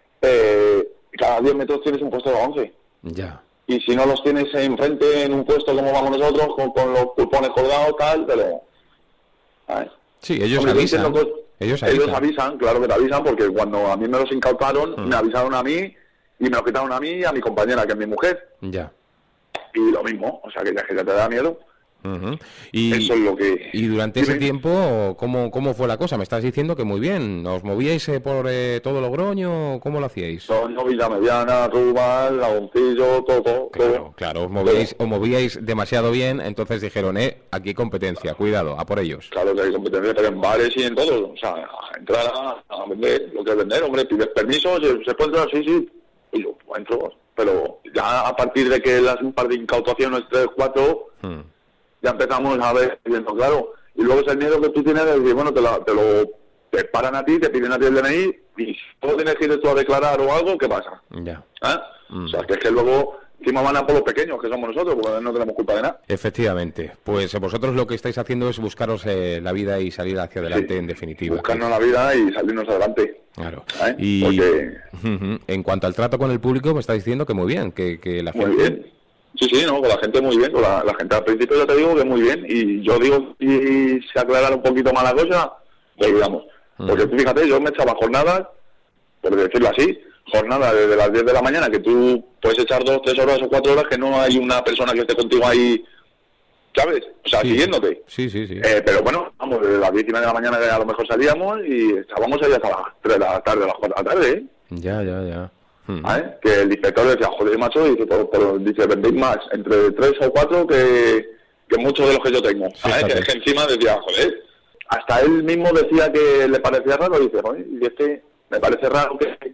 cada 10 metros tienes un puesto de la ONCE.
Ya.
Y si no los tienes enfrente en un puesto como vamos nosotros, con los cupones colgados, tal, pero...
Sí, ellos avisan. Ellos
avisan, claro que te avisan, porque cuando a mí me los incautaron, me avisaron a mí y me lo quitaron a mí y a mi compañera, que es mi mujer.
Ya.
Y lo mismo, o sea, que ya te da miedo.
Y,
eso es lo que...
Y durante ese tiempo, ¿cómo fue la cosa? Me estás diciendo que muy bien. ¿Os movíais por todo Logroño? ¿Cómo lo hacíais?
No, Villa Mediana, Rubal, Lagoncillo, todo.
Claro, os movíais demasiado bien, entonces dijeron, aquí hay competencia, cuidado, a por ellos.
Claro que hay competencia, pero en bares y en todo. O sea, a entrar a vender, lo que es vender, hombre, pides permiso, ¿se puede entrar? Sí. Y yo, pues entro. Pero ya a partir de que un par de incautaciones, 3, 4... ya empezamos a ver, viendo claro, y luego es el miedo que tú tienes de decir, bueno, te paran a ti, te piden a ti el DNI, y si luego tienes que ir tú a declarar o algo, ¿qué pasa?
Ya.
O sea, que es que luego encima van a por los pequeños, que somos nosotros, porque no tenemos culpa de nada.
Efectivamente, pues vosotros lo que estáis haciendo es buscaros la vida y salir hacia adelante, en definitiva.
Buscarnos la vida y salirnos adelante.
Claro. Y porque... en cuanto al trato con el público, me está diciendo que muy bien, que la gente...
Muy bien. Sí, no, con la gente muy bien, con la gente al principio ya te digo que muy bien, y yo digo, si se aclarara un poquito más la cosa, pues digamos, porque tú fíjate, yo me echaba jornadas, por decirlo así, jornadas desde las 10 de la mañana, que tú puedes echar 2, 3 horas o 4 horas, que no hay una persona que esté contigo ahí, ¿sabes? O sea, siguiéndote.
Sí.
Pero bueno, vamos, desde las 10:30 de la mañana a lo mejor salíamos y estábamos ahí hasta las 3 de la tarde, a las 4 de la tarde, ¿eh?
Ya.
Que el inspector decía, joder, macho, dice, dice, vendéis más entre 3 o 4 que muchos de los que yo tengo. Que es que encima decía, joder, hasta él mismo decía que le parecía raro, dice, joder, y es que me parece raro que...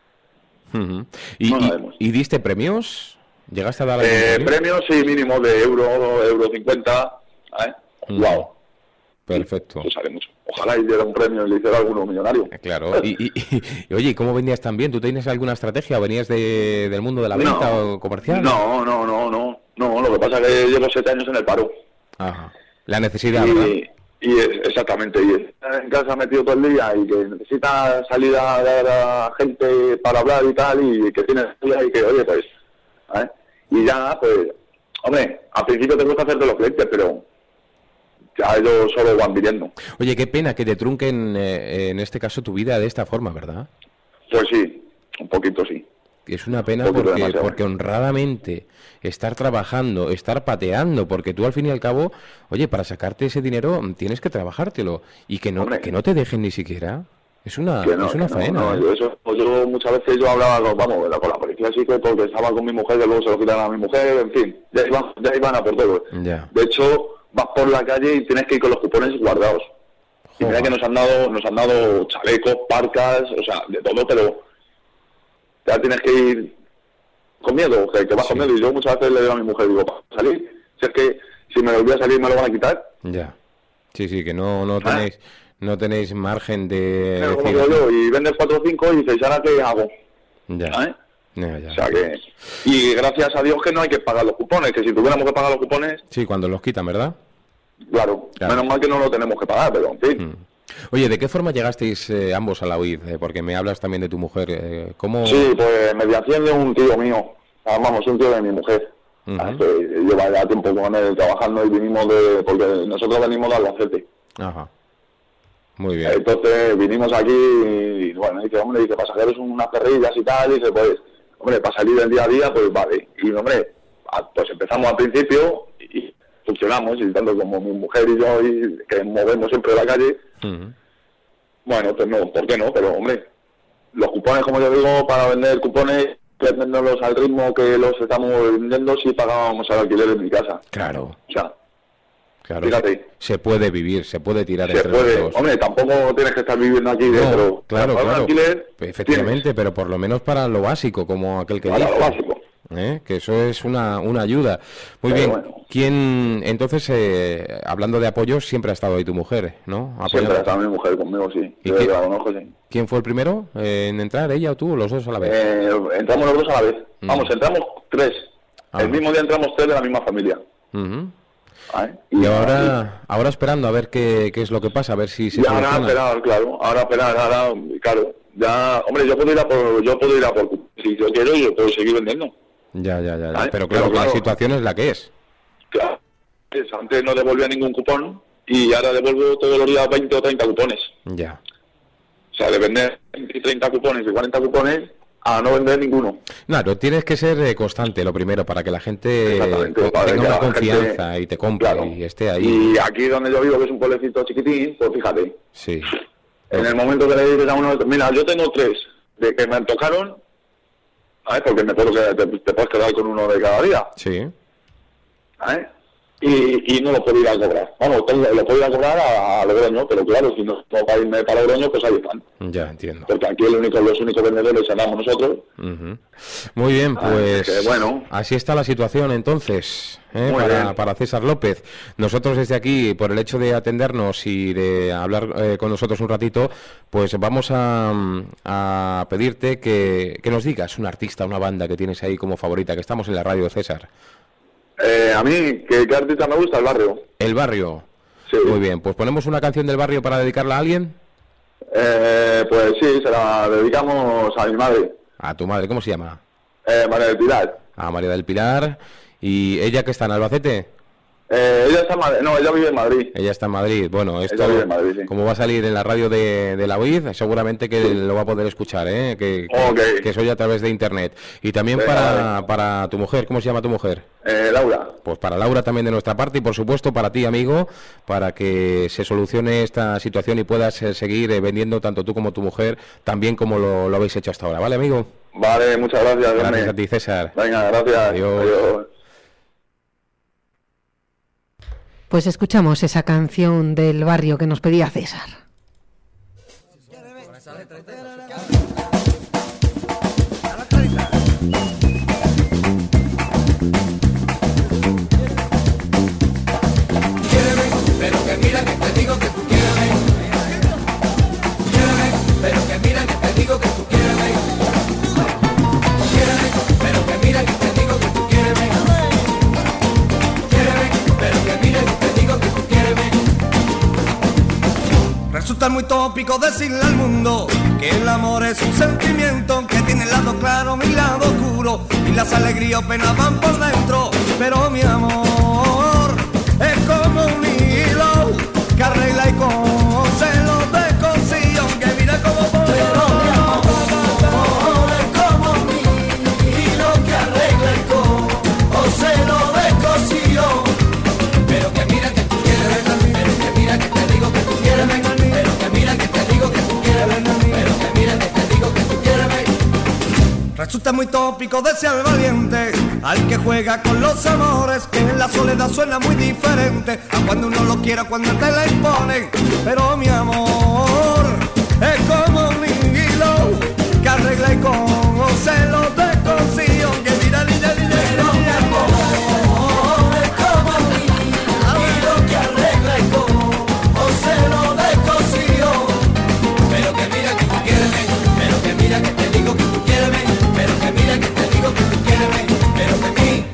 ¿Y diste premios? ¿Llegaste a dar
premios? Sí, mínimo de euro 50, Wow.
Perfecto.
Pues sale mucho. Ojalá y diera un premio y le hiciera alguno millonario.
Claro. Y oye, ¿cómo vendías también? ¿Tú tienes alguna estrategia o venías del mundo de la venta o comercial?
No. Lo que pasa es que llevo 7 años en el paro.
Ajá. La necesidad, ¿verdad?
Exactamente. Y en casa metido todo el día y que necesita salir a ver a gente para hablar y tal, y que tiene y que, oye, pues... Y ya, pues... Hombre, al principio te gusta hacerte los clientes, pero... ya ellos solo van viniendo.
Oye, qué pena que te trunquen, en este caso, tu vida de esta forma, ¿verdad?
Pues sí, un poquito sí.
Es una pena porque honradamente estar trabajando, estar pateando, porque tú al fin y al cabo, oye, para sacarte ese dinero tienes que trabajártelo, y que no te dejen ni siquiera. Es una faena.
Yo muchas veces yo hablaba con la policía, así que porque estaba con mi mujer, y luego se lo quitaron a mi mujer, en fin, ya iban a por todo.
Ya.
De hecho, vas por la calle y tienes que ir con los cupones guardados. Y mira que nos han dado chalecos, parcas, o sea, de todo, pero ya tienes que ir con miedo, que vas con miedo. Y yo muchas veces le digo a mi mujer, digo, para salir, si es que si me lo voy a salir me lo van a quitar.
Ya. Sí, que no tenéis margen de...
Pero como digo yo, y vendes 4 o 5 y dices, ¿y ahora qué hago?
Ya.
Ya. O sea que... Y gracias a Dios que no hay que pagar los cupones, que si tuviéramos que pagar los cupones...
Sí, cuando los quitan, ¿verdad?
Claro. Menos mal que no lo tenemos que pagar, pero en fin.
Oye, ¿de qué forma llegasteis ambos a la UID? Porque me hablas también de tu mujer. ¿Cómo...?
Sí, pues mediación de un tío mío. Vamos, un tío de mi mujer. Que lleva ya tiempo con él trabajando y vinimos porque nosotros venimos de Albacete.
Ajá. Muy bien.
Entonces vinimos aquí y bueno, dice, pasajeros unas perrillas y tal, y dice, pues, hombre, para salir del día a día, pues vale. Y hombre, pues empezamos al principio y funcionamos, y tanto como mi mujer y yo, y que movemos siempre la calle, bueno, pues no, ¿por qué no? Pero hombre, los cupones, como yo digo, para vender cupones, venderlos al ritmo que los estamos vendiendo si pagábamos el alquiler en mi casa.
Claro.
O sea,
claro,
fíjate.
Se puede vivir, se puede tirar
entre los dos. Hombre, tampoco tienes que estar viviendo aquí dentro.
Claro.
Alquiler,
efectivamente, tienes. Pero por lo menos para lo básico, como aquel que dice.
Para lo básico.
Que eso es una ayuda. Muy bien. Bueno. ¿Quién, entonces, hablando de apoyos, siempre ha estado ahí tu mujer, ¿no?
Siempre ha estado mi mujer conmigo, sí.
¿Y quién fue el primero en entrar, ella o tú, o los dos a la vez?
Entramos los dos a la vez. Vamos, entramos 3. El mismo día entramos 3 de la misma familia.
Y ahora esperando a ver qué es lo que pasa, a ver si se
soluciona. Ahora esperar, claro. Ya, hombre, yo puedo ir a por si yo quiero, yo puedo seguir vendiendo.
Ya. Pero claro, la situación es la que es.
Claro. Antes no devolvía ningún cupón y ahora devuelvo todos los días 20 o 30 cupones.
Ya.
O sea, de vender 20, 30 cupones y 40 cupones a no vender ninguno.
Claro, tienes que ser constante, lo primero, para que la gente tenga una confianza gente, y te compre, claro, y esté ahí.
Y aquí donde yo vivo, que es un pueblecito chiquitín, pues fíjate.
Sí.
En el momento que le dices a uno, mira, yo tengo 3 de que me tocaron, ¿sabes? Porque me puedo quedar, te puedes quedar con uno de cada día.
Sí.
¿Sabes? Y no lo puedo ir a cobrar. Vamos, lo puedo ir a cobrar a Logroño, pero claro, si no para irme para Logroño, pues ahí están.
Ya, entiendo.
Porque aquí los únicos vendedores andamos nosotros.
Muy bien, pues
bueno.
Así está la situación entonces, para César López. Nosotros desde aquí, por el hecho de atendernos y de hablar con nosotros un ratito, pues vamos a pedirte que nos digas un artista, una banda que tienes ahí como favorita, que estamos en la radio, César.
A mí, ¿qué artista me gusta? El Barrio.
¿El Barrio?
Sí.
Muy bien, pues ponemos una canción del Barrio para dedicarla a alguien.
Pues sí, se la dedicamos a mi madre.
¿A tu madre? ¿Cómo se llama?
María del Pilar.
A María del Pilar. ¿Y ella que está en Albacete?
Ella está en Madrid. No, ella vive en Madrid.
Ella está en Madrid. Bueno, esto,
ella vive en Madrid, sí.
Como va a salir en la radio de la UID, seguramente que lo va a poder escuchar, que se oye a través de internet. Y también para tu mujer, ¿cómo se llama tu mujer?
Laura.
Pues para Laura también de nuestra parte y por supuesto para ti, amigo, para que se solucione esta situación y puedas seguir vendiendo tanto tú como tu mujer, también como lo habéis hecho hasta ahora, ¿vale, amigo?
Vale, muchas gracias.
Gracias a ti, César.
Venga, gracias.
Adiós.
Pues escuchamos esa canción del Barrio que nos pedía César.
Quiéreme, pero que mira que te digo que tú quiéreme. Quiéreme, pero que mira que te digo que tú quiéreme. Quiéreme, pero que mira que te digo que tú quiéreme. Quiéreme, pero que mira que te digo que tú quiéreme. Resulta muy tópico decirle al mundo que el amor es un sentimiento que tiene el lado claro, mi lado oscuro, y las alegrías o penas van por dentro. Pero mi amor es como un hilo que arregla y cose los descosidos, que mira como por. Pero mi amor es como un hilo que arregla y cose los descosidos. Pero que mira que tú quieres, pero que mira que te digo que tú quieres, pero que mira que te digo que tú quieres, pero que mira que te digo que tú quieres. Resulta muy tópico desear valiente al que juega con los amores, que en la soledad suena muy diferente a cuando uno lo quiere, cuando te la imponen. Pero mi amor es como un hilo que arregla y cose los descosidos, que mira, niña, niña, pero mi amor es como un hilo que arregla y cose los descosidos. Pero que mira que tú quieres, pero que mira que te digo que tú quieres, pero que mira que te digo que tú quieres, pero que mí.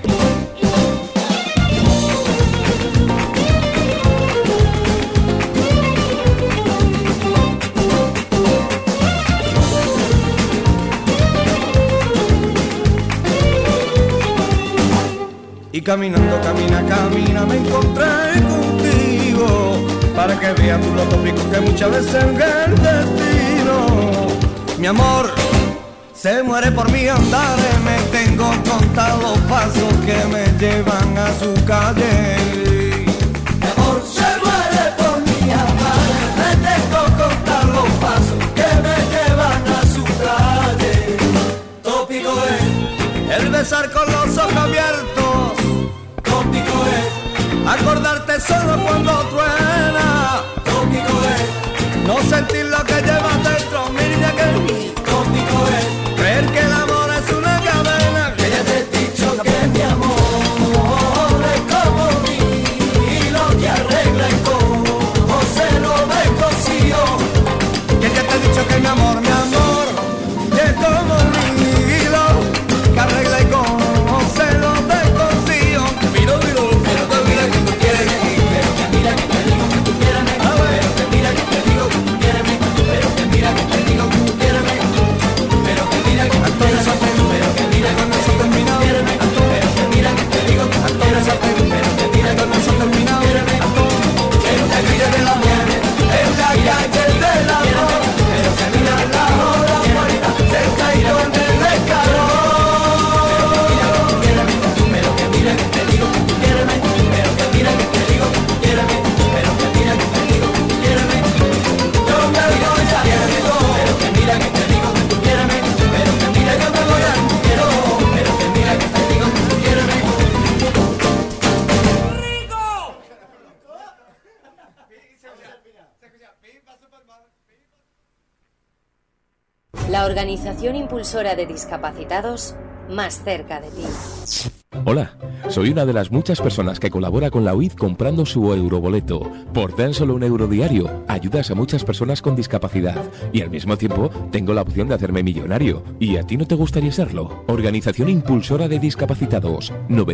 Y caminando, camina, me encontré contigo, para que veas tú lo tópico que muchas veces es el destino. Mi amor se muere por mi andar, me tengo contados los pasos que me llevan a su calle. Mi amor se muere por mi andar, me tengo contados los pasos que me llevan a su calle. Tópico es el besar con los ojos abiertos, tópico es acordarte solo cuando truena, tópico es no sentir lo que llevas dentro, mira que tópico es creer que el amor es una cadena, que ya te he dicho que mi amor es como mi
la organización impulsora de discapacitados más cerca de ti.
Hola, soy una de las muchas personas que colabora con la UID comprando su euroboleto. Por tan solo €1 diario, ayudas a muchas personas con discapacidad y al mismo tiempo tengo la opción de hacerme millonario. ¿Y a ti no te gustaría serlo? Organización Impulsora de Discapacitados,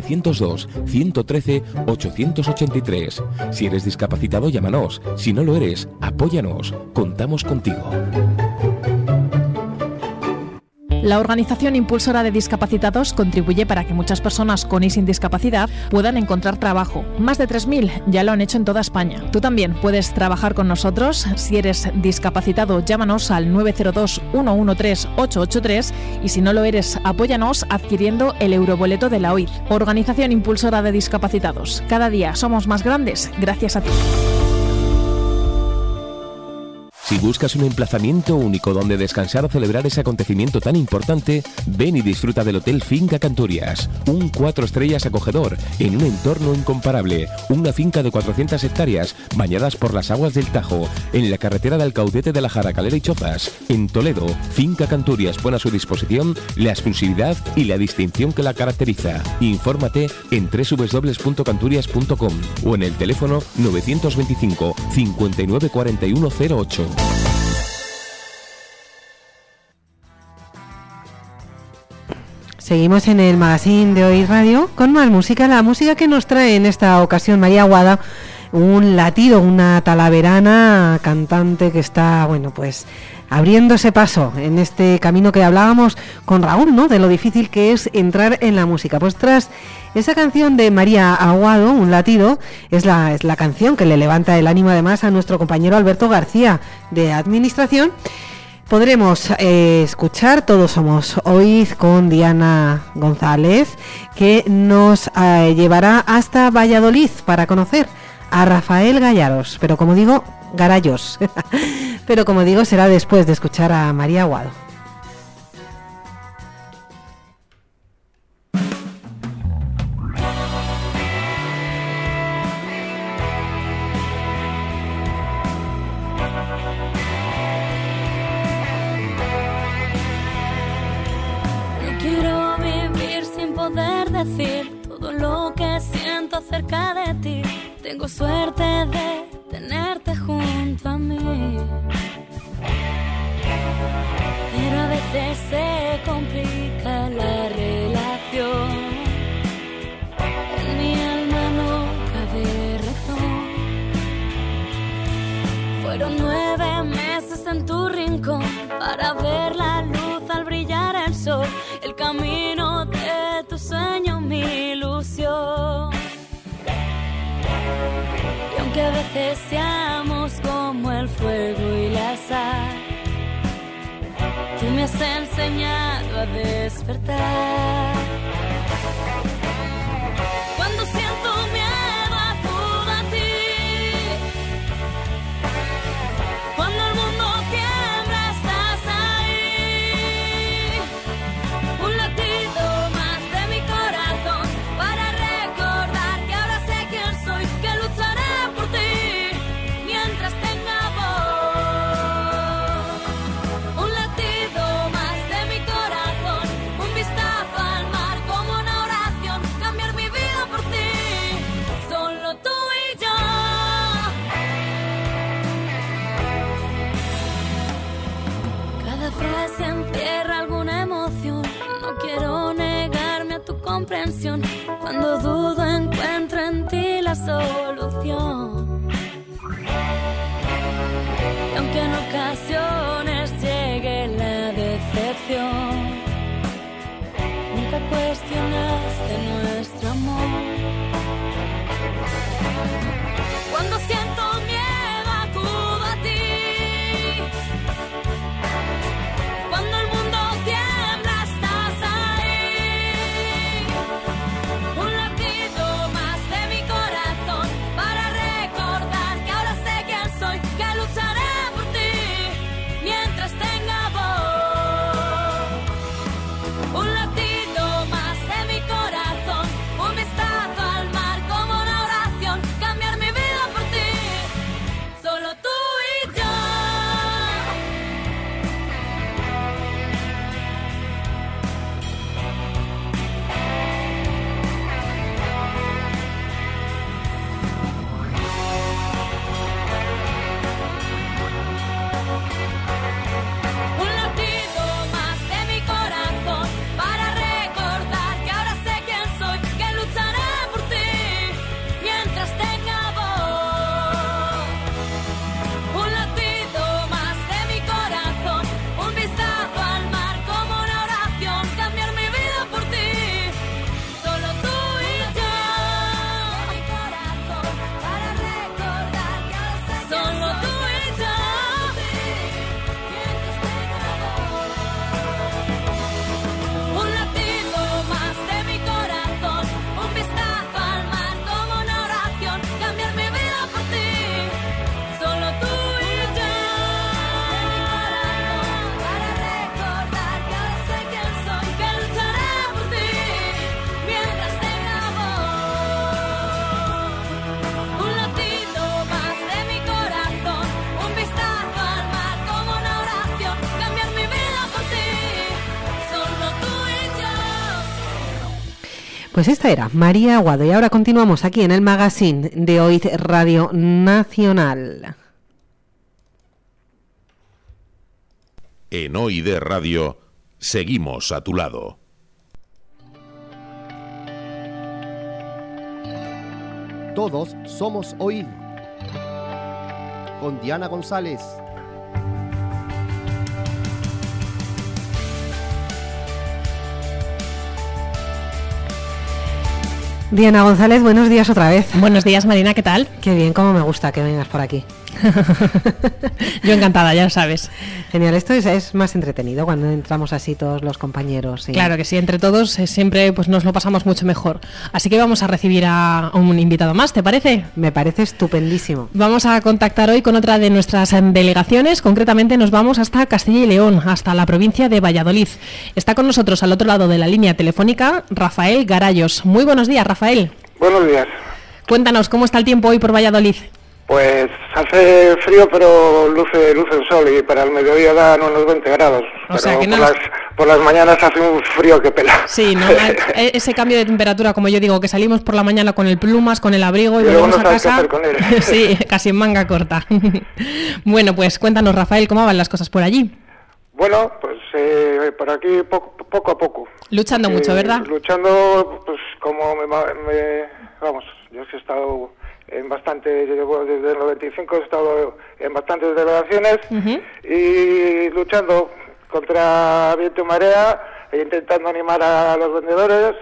902-113-883. Si eres discapacitado, llámanos. Si no lo eres, apóyanos. Contamos contigo.
La Organización Impulsora de Discapacitados contribuye para que muchas personas con y sin discapacidad puedan encontrar trabajo. Más de 3.000 ya lo han hecho en toda España. Tú también puedes trabajar con nosotros. Si eres discapacitado, llámanos al 902-113-883 y si no lo eres, apóyanos adquiriendo el euroboleto de la OID. Organización Impulsora de Discapacitados. Cada día somos más grandes gracias a ti.
Si buscas un emplazamiento único donde descansar o celebrar ese acontecimiento tan importante, ven y disfruta del Hotel Finca Cantorias. Un 4 estrellas acogedor, en un entorno incomparable. Una finca de 400 hectáreas, bañadas por las aguas del Tajo, en la carretera de Alcaudete de la Jaracalera y Chozas. En Toledo, Finca Cantorias pone a su disposición la exclusividad y la distinción que la caracteriza. Infórmate en www.canturias.com o en el teléfono 925 59 41 08.
Seguimos en el magazine de Hoy Radio con más música, la música que nos trae en esta ocasión María Aguado, un latido, una talaverana cantante que está, bueno, pues abriéndose paso en este camino que hablábamos con Raúl, ¿no?, de lo difícil que es entrar en la música. Pues tras esa canción de María Aguado, Un latido, es la canción que le levanta el ánimo además a nuestro compañero Alberto García de Administración. Podremos escuchar Todos Somos Hoy con Diana González, que nos llevará hasta Valladolid para conocer a Rafael Gallardos, pero como digo, Garayos. Pero como digo, será después de escuchar a María Aguado.
Decir todo lo que siento acerca de ti. Tengo suerte de tenerte junto a mí, pero a veces se complica la relación. En mi alma no cabe razón. Fueron 9 meses en tu rincón para ver la luz al brillar el sol, el camino de tu sueño, mi ilusión. Y aunque a veces seamos como el fuego y la sal, tú me has enseñado a despertar. Cuando siento miedo acudo a ti, cuando el mundo tiembla estás ahí. Un latido más de mi corazón para recordar que ahora sé quién soy, que lucharé por ti mientras tenga voz. Un latido más de mi corazón, un vistazo al mar como una oración, cambiar mi vida por ti, solo tú y yo. Cada frase encierra alguna emoción, no quiero negarme a tu comprensión. Cuando dudo encuentro en ti la solución. Y aunque en ocasiones llegue la decepción, nunca cuestionaste nuestro amor. Cuando siento miedo acudo a ti, cuando el mundo tiembla estás ahí. Un latido más de mi corazón para recordar que ahora sé quién soy, que lucharé por ti mientras tenga voz.
Pues esta era María Aguado y ahora continuamos aquí en el magazine de OID Radio Nacional.
En OID Radio seguimos a tu lado.
Todos somos OID. Con Diana González.
Diana González, buenos días otra vez.
Buenos días, Marina, ¿qué tal?
Qué bien, cómo me gusta que vengas por aquí.
Yo encantada, ya lo sabes.
Genial, esto es más entretenido cuando entramos así todos los compañeros.
Sí. Claro que sí, entre todos siempre pues nos lo pasamos mucho mejor. Así que vamos a recibir a un invitado más, ¿te parece?
Me parece estupendísimo.
Vamos a contactar hoy con otra de nuestras delegaciones, concretamente nos vamos hasta Castilla y León, hasta la provincia de Valladolid. Está con nosotros al otro lado de la línea telefónica Rafael Garayos. Muy buenos días, Rafael.
Buenos días.
Cuéntanos, ¿cómo está el tiempo hoy por Valladolid?
Pues hace frío, pero luce el sol y para el mediodía dan unos 20 grados.
O sea que
por las mañanas hace un frío que pela.
Sí, ¿no? Ese cambio de temperatura, como yo digo, que salimos por la mañana con el plumas, con el abrigo y volvemos a casa.
Qué hacer con él.
Sí, casi en manga corta. Bueno, pues cuéntanos, Rafael, ¿cómo van las cosas por allí?
Bueno, pues por aquí poco a poco.
Luchando mucho, ¿verdad?
Luchando, pues como vamos, yo he estado en bastante, desde el 95 he estado en bastantes delegaciones y luchando contra viento y marea, intentando animar a los vendedores.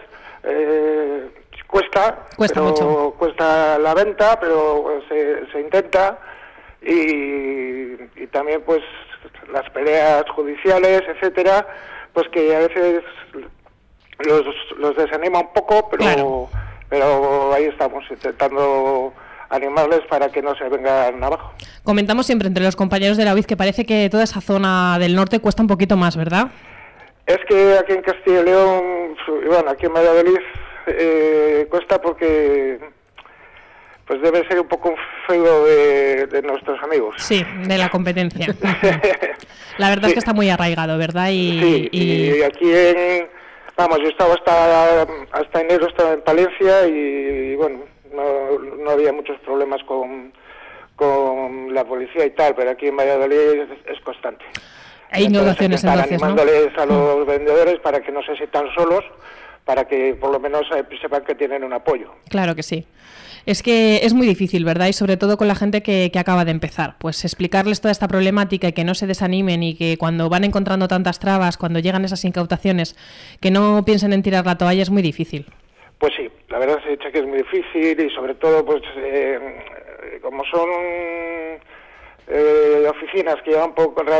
Cuesta mucho. Cuesta la venta, pero se intenta y también pues las peleas judiciales, etcétera, pues que a veces los desanima un poco, pero claro. Pero ahí estamos intentando animarles para que no se vengan abajo.
Comentamos siempre entre los compañeros de la UID que parece que toda esa zona del norte cuesta un poquito más, ¿verdad?
Es que aquí en Castilla y León, bueno, aquí en Valladolid cuesta porque pues debe ser un poco un feudo de nuestros amigos.
Sí, de la competencia. La verdad es que está muy arraigado, ¿verdad?
Y aquí vamos, yo estaba hasta enero, estaba en Palencia y bueno, no había muchos problemas con la policía y tal, pero aquí en Valladolid es constante.
Hay innovaciones entonces,
animándoles a los vendedores para que no se sientan solos, para que por lo menos sepan que tienen un apoyo.
Claro que sí. Es que es muy difícil, ¿verdad? Y sobre todo con la gente que acaba de empezar. Pues explicarles toda esta problemática y que no se desanimen y que cuando van encontrando tantas trabas, cuando llegan esas incautaciones, que no piensen en tirar la toalla es muy difícil.
Pues sí, la verdad se echa que es muy difícil y sobre todo pues como son oficinas que llevan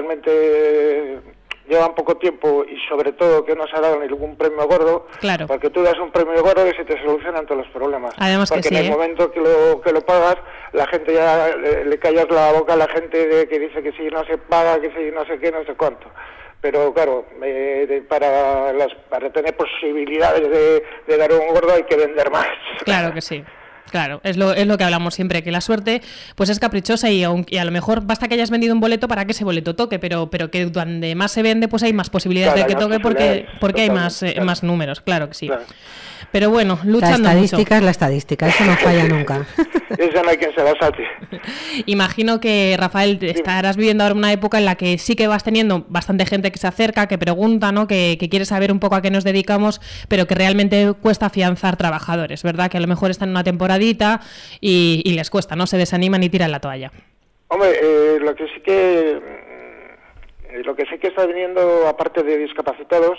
poco tiempo y sobre todo que no se ha dado ningún premio gordo,
claro.
Porque tú das un premio gordo y se te solucionan todos los problemas.
Además
porque
que
en el momento que lo pagas, la gente ya le callas la boca a la gente de que dice que si no se paga, que si no sé qué, no sé cuánto. Pero claro, para tener posibilidades de dar un gordo hay que vender más.
Claro que sí. Claro, es lo que hablamos siempre, que la suerte pues es caprichosa y a lo mejor basta que hayas vendido un boleto para que ese boleto toque, pero que donde más se vende pues hay más posibilidades de que toque porque hay más números, claro que sí. Claro. Pero bueno, luchando
mucho. La estadística, eso no falla nunca.
Esa no hay quien se la salte.
Imagino que, Rafael, estarás viviendo ahora una época en la que sí que vas teniendo bastante gente que se acerca, que pregunta, ¿no? Que quiere saber un poco a qué nos dedicamos, pero que realmente cuesta afianzar trabajadores, ¿verdad? Que a lo mejor están en una temporadita y les cuesta, ¿no? Se desaniman y tiran la toalla.
Hombre, lo que sí que está viniendo, aparte de discapacitados,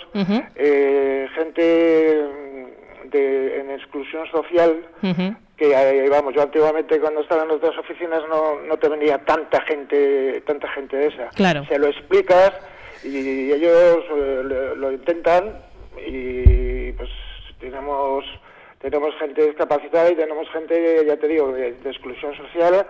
gente en exclusión social, que vamos, yo antiguamente cuando estaba en otras oficinas no te venía tanta gente de esa.
Claro.
Se lo explicas y ellos lo intentan y pues tenemos gente discapacitada y tenemos gente, ya te digo, de exclusión social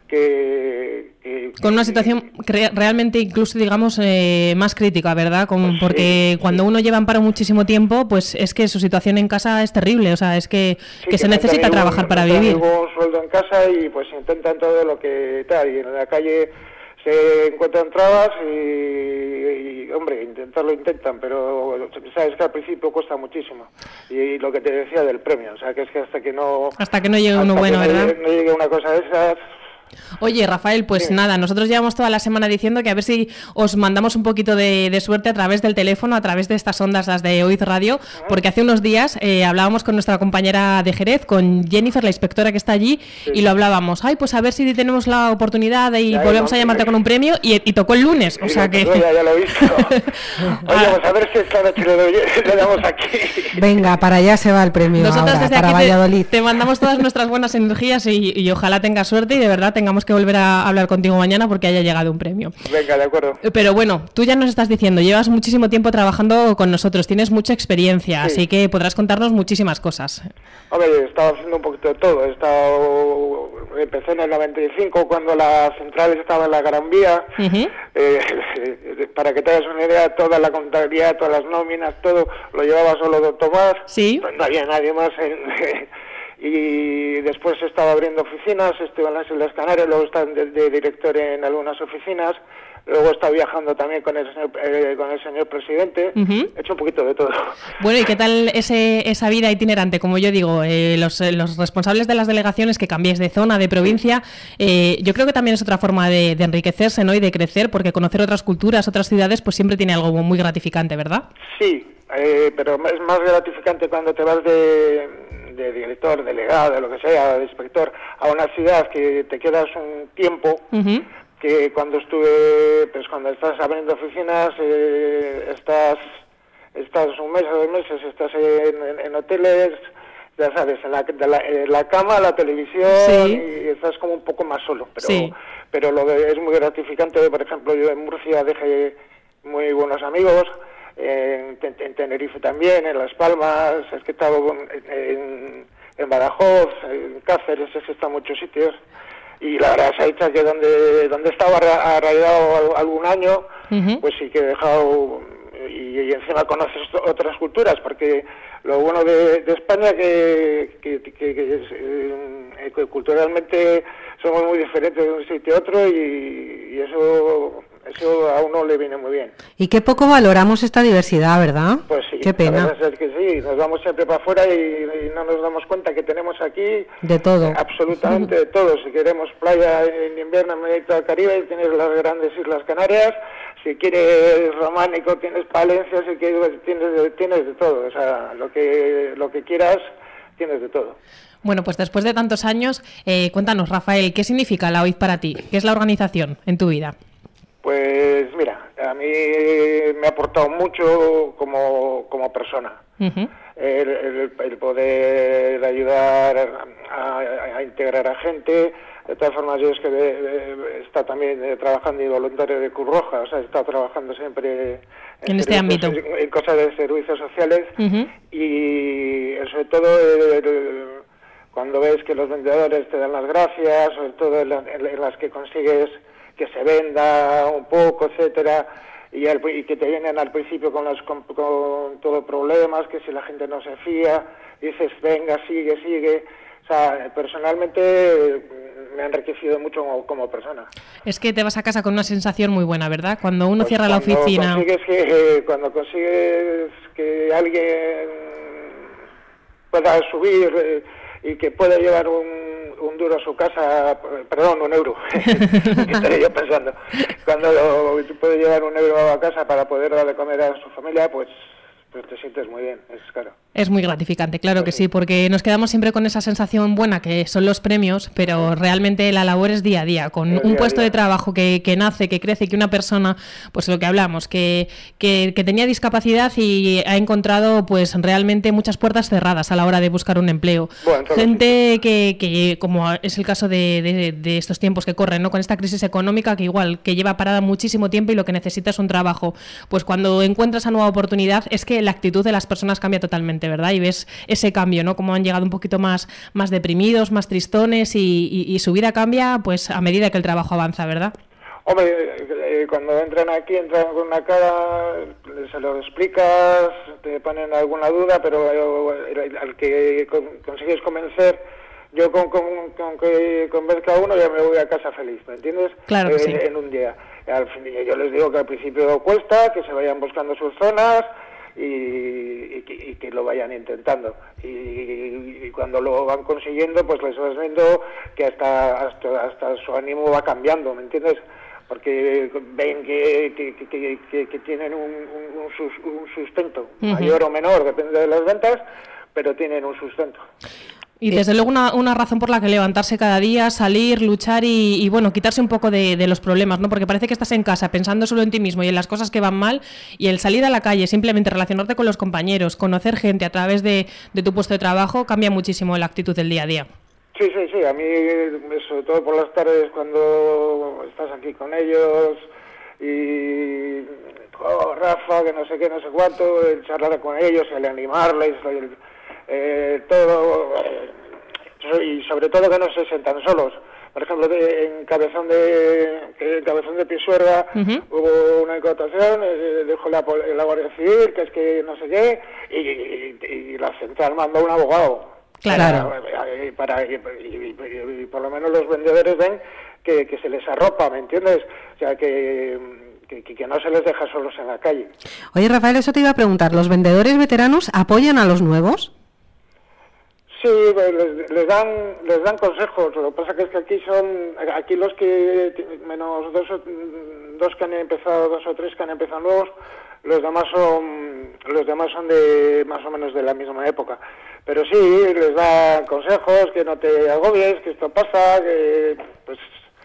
con una situación realmente incluso digamos más crítica, ¿verdad? Porque cuando uno lleva en paro muchísimo tiempo, pues es que su situación en casa es terrible, o sea, es que se necesita trabajar para vivir.
Un sueldo en casa y pues intentan todo lo que tal, y en la calle se encuentran trabas y y, hombre, intentarlo intentan, pero sabes que al principio cuesta muchísimo. Y lo que te decía del premio, o sea, que es que hasta que no llegue
uno bueno, ¿verdad?
No llegue una cosa de esas...
Oye, Rafael, pues nada, nosotros llevamos toda la semana diciendo que a ver si os mandamos un poquito de suerte a través del teléfono, a través de estas ondas, las de OIZ Radio, porque hace unos días hablábamos con nuestra compañera de Jerez, con Jennifer, la inspectora que está allí, y lo hablábamos. Ay, pues a ver si tenemos la oportunidad y volvemos a llamarte con un premio, y tocó el lunes, o sea que...
Ya lo he visto. Oye, pues a ver si esta noche le damos aquí.
Venga, para allá se va el premio.
Nosotros
ahora,
desde
para
aquí
Valladolid.
te mandamos todas nuestras buenas energías y ojalá tengas suerte y de verdad tengamos que volver a hablar contigo mañana porque haya llegado un premio.
Venga, de acuerdo.
Pero bueno, tú ya nos estás diciendo, llevas muchísimo tiempo trabajando con nosotros, tienes mucha experiencia, así que podrás contarnos muchísimas cosas.
Hombre, he estado haciendo un poquito de todo. Empecé en el 95 cuando la central estaba en la Gran Vía. Para que te hagas una idea, toda la contabilidad, todas las nóminas, todo lo llevaba solo don Tomás.
Sí.
No había nadie más y después he estado abriendo oficinas, estuve en las Islas Canarias, luego he estado de director en algunas oficinas, luego he estado viajando también con el señor presidente, he hecho un poquito de todo.
Bueno, ¿y qué tal esa vida itinerante? Como yo digo, los responsables de las delegaciones que cambiéis de zona, de provincia, yo creo que también es otra forma de enriquecerse, ¿no? Y de crecer, porque conocer otras culturas, otras ciudades, pues siempre tiene algo muy gratificante, ¿verdad?
Sí, pero es más gratificante cuando te vas de director, delegado, de lo que sea, de inspector, a una ciudad que te quedas un tiempo, que cuando cuando estás abriendo oficinas, estás un mes o 2 meses, estás en hoteles, ya sabes, en la cama, la televisión, y estás como un poco más solo, pero es muy gratificante. Por ejemplo, yo en Murcia dejé muy buenos amigos, en Tenerife también, en Las Palmas, es que he estado en Badajoz, en Cáceres, he estado en muchos sitios, y la verdad se ha dicho que donde estaba arraigado algún año, pues sí que he dejado, y encima conoces otras culturas, porque lo bueno de España que culturalmente somos muy diferentes de un sitio a otro, y eso a uno le viene muy bien.
Y qué poco valoramos esta diversidad, ¿verdad?
Pues sí,
qué pena.
La verdad es que sí, nos vamos siempre para afuera y no nos damos cuenta que tenemos aquí
de todo,
absolutamente de todo. Si queremos playa en invierno en medio del Caribe, tienes las grandes Islas Canarias. Si quieres románico, tienes Palencia. Si quieres, tienes de todo. O sea, lo que quieras, tienes de todo.
Bueno, pues después de tantos años, cuéntanos, Rafael, ¿qué significa la OIZ para ti? ¿Qué es la organización en tu vida?
Pues mira, a mí me ha aportado mucho como persona. El poder ayudar a integrar a gente. De todas formas, yo es que está también trabajando y voluntario de Cruz Roja, o sea, he estado trabajando siempre
en este ámbito,
en cosas de servicios sociales, y sobre todo cuando ves que los vendedores te dan las gracias, sobre todo en las que consigues que se venda un poco, etcétera, y que te vienen al principio con todos problemas, que si la gente no se fía, dices, venga, sigue. O sea, personalmente me ha enriquecido mucho como persona.
Es que te vas a casa con una sensación muy buena, ¿verdad? Cuando uno cierra la oficina...
Cuando consigues que alguien pueda subir y que pueda llevar un duro a su casa, perdón, un euro, estaré yo pensando, cuando puede llevar un euro a casa para poder darle comer a su familia, pues te sientes muy bien, es claro.
Es muy gratificante, claro que sí, porque nos quedamos siempre con esa sensación buena que son los premios, pero realmente la labor es día a día, con un puesto de trabajo que nace, que crece, que una persona, pues lo que hablamos, que tenía discapacidad y ha encontrado pues realmente muchas puertas cerradas a la hora de buscar un empleo. Bueno, gente que, como es el caso de estos tiempos que corren, ¿no? Con esta crisis económica que igual, que lleva parada muchísimo tiempo y lo que necesita es un trabajo. Pues cuando encuentras esa nueva oportunidad es que la actitud de las personas cambia totalmente, ¿verdad? Y ves ese cambio, ¿no? Como han llegado un poquito más deprimidos, más tristones y su vida cambia pues a medida que el trabajo avanza, ¿verdad?
Hombre, cuando entran aquí, entran con una cara, se lo explicas, te ponen alguna duda, pero al que consigues convencer, yo con que convenzca a uno ya me voy a casa feliz, ¿me entiendes?
Claro que sí.
En un día. Al fin, yo les digo que al principio cuesta, que se vayan buscando sus zonas y que lo vayan intentando. Y cuando lo van consiguiendo, pues les vas viendo que hasta su ánimo va cambiando, ¿me entiendes? Porque ven que tienen un sustento, mayor o menor, depende de las ventas, pero tienen un sustento.
Y desde luego una razón por la que levantarse cada día, salir, luchar y bueno, quitarse un poco de los problemas, ¿no? Porque parece que estás en casa pensando solo en ti mismo y en las cosas que van mal, y el salir a la calle, simplemente relacionarte con los compañeros, conocer gente a través de tu puesto de trabajo, cambia muchísimo la actitud del día a día.
Sí, a mí, sobre todo por las tardes, cuando estás aquí con ellos y Rafa, que no sé qué, no sé cuánto, el charlar con ellos, el animarles, todo, y sobre todo que no se sientan solos. Por ejemplo, en Cabezón de Pisuerga hubo una incautación, dejó la Guardia Civil, que es que no sé qué, y la central mandó un abogado.
Claro.
Y por lo menos los vendedores ven que se les arropa, ¿me entiendes? O sea, que no se les deja solos en la calle.
Oye, Rafael, eso te iba a preguntar, ¿los vendedores veteranos apoyan a los nuevos?
Sí, pues les dan consejos. Lo que pasa que es que aquí los que, menos dos que han empezado, 2 o 3 que han empezado nuevos, los demás son de más o menos de la misma época. Pero sí, les da consejos, que no te agobies, que esto pasa, que pues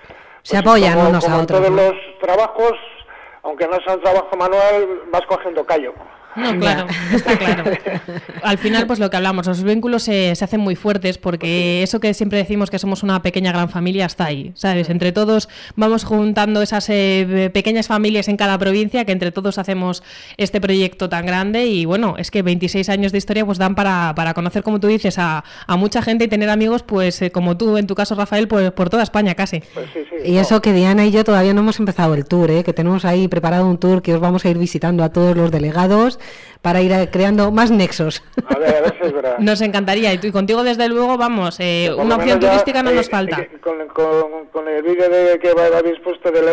se apoyan unos a otros.
Como en todos los trabajos, aunque no sea un trabajo manual, vas cogiendo callo.
No, claro, está claro. Al final, pues lo que hablamos, los vínculos se hacen muy fuertes porque eso que siempre decimos que somos una pequeña gran familia está ahí, ¿sabes? Entre todos vamos juntando esas pequeñas familias en cada provincia, que entre todos hacemos este proyecto tan grande y bueno, es que 26 años de historia pues dan para conocer, como tú dices, a mucha gente y tener amigos, pues como tú, en tu caso, Rafael, pues por toda España casi.
Pues sí,
y eso que Diana y yo todavía no hemos empezado el tour, que tenemos ahí preparado un tour que os vamos a ir visitando a todos los delegados para ir creando más nexos.
A ver si es verdad.
Nos encantaría, y contigo desde luego, vamos, una opción turística no nos falta.
Con el vídeo que habéis puesto del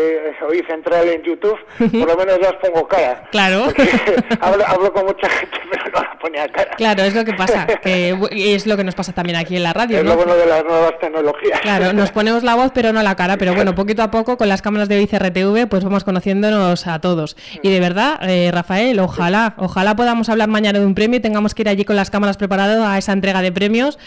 OI Central en YouTube, por lo menos ya os pongo cara.
Claro.
Hablo con mucha gente, pero no la ponía cara.
Claro, es lo que pasa, que es lo que nos pasa también aquí en la radio,
es
¿no?
Lo bueno de las nuevas tecnologías.
Claro, nos ponemos la voz pero no la cara, pero bueno, poquito a poco con las cámaras de OICRTV pues vamos conociéndonos a todos. Y de verdad, Rafael, ojalá podamos hablar mañana de un premio y tengamos que ir allí con las cámaras preparadas a esa entrega de premios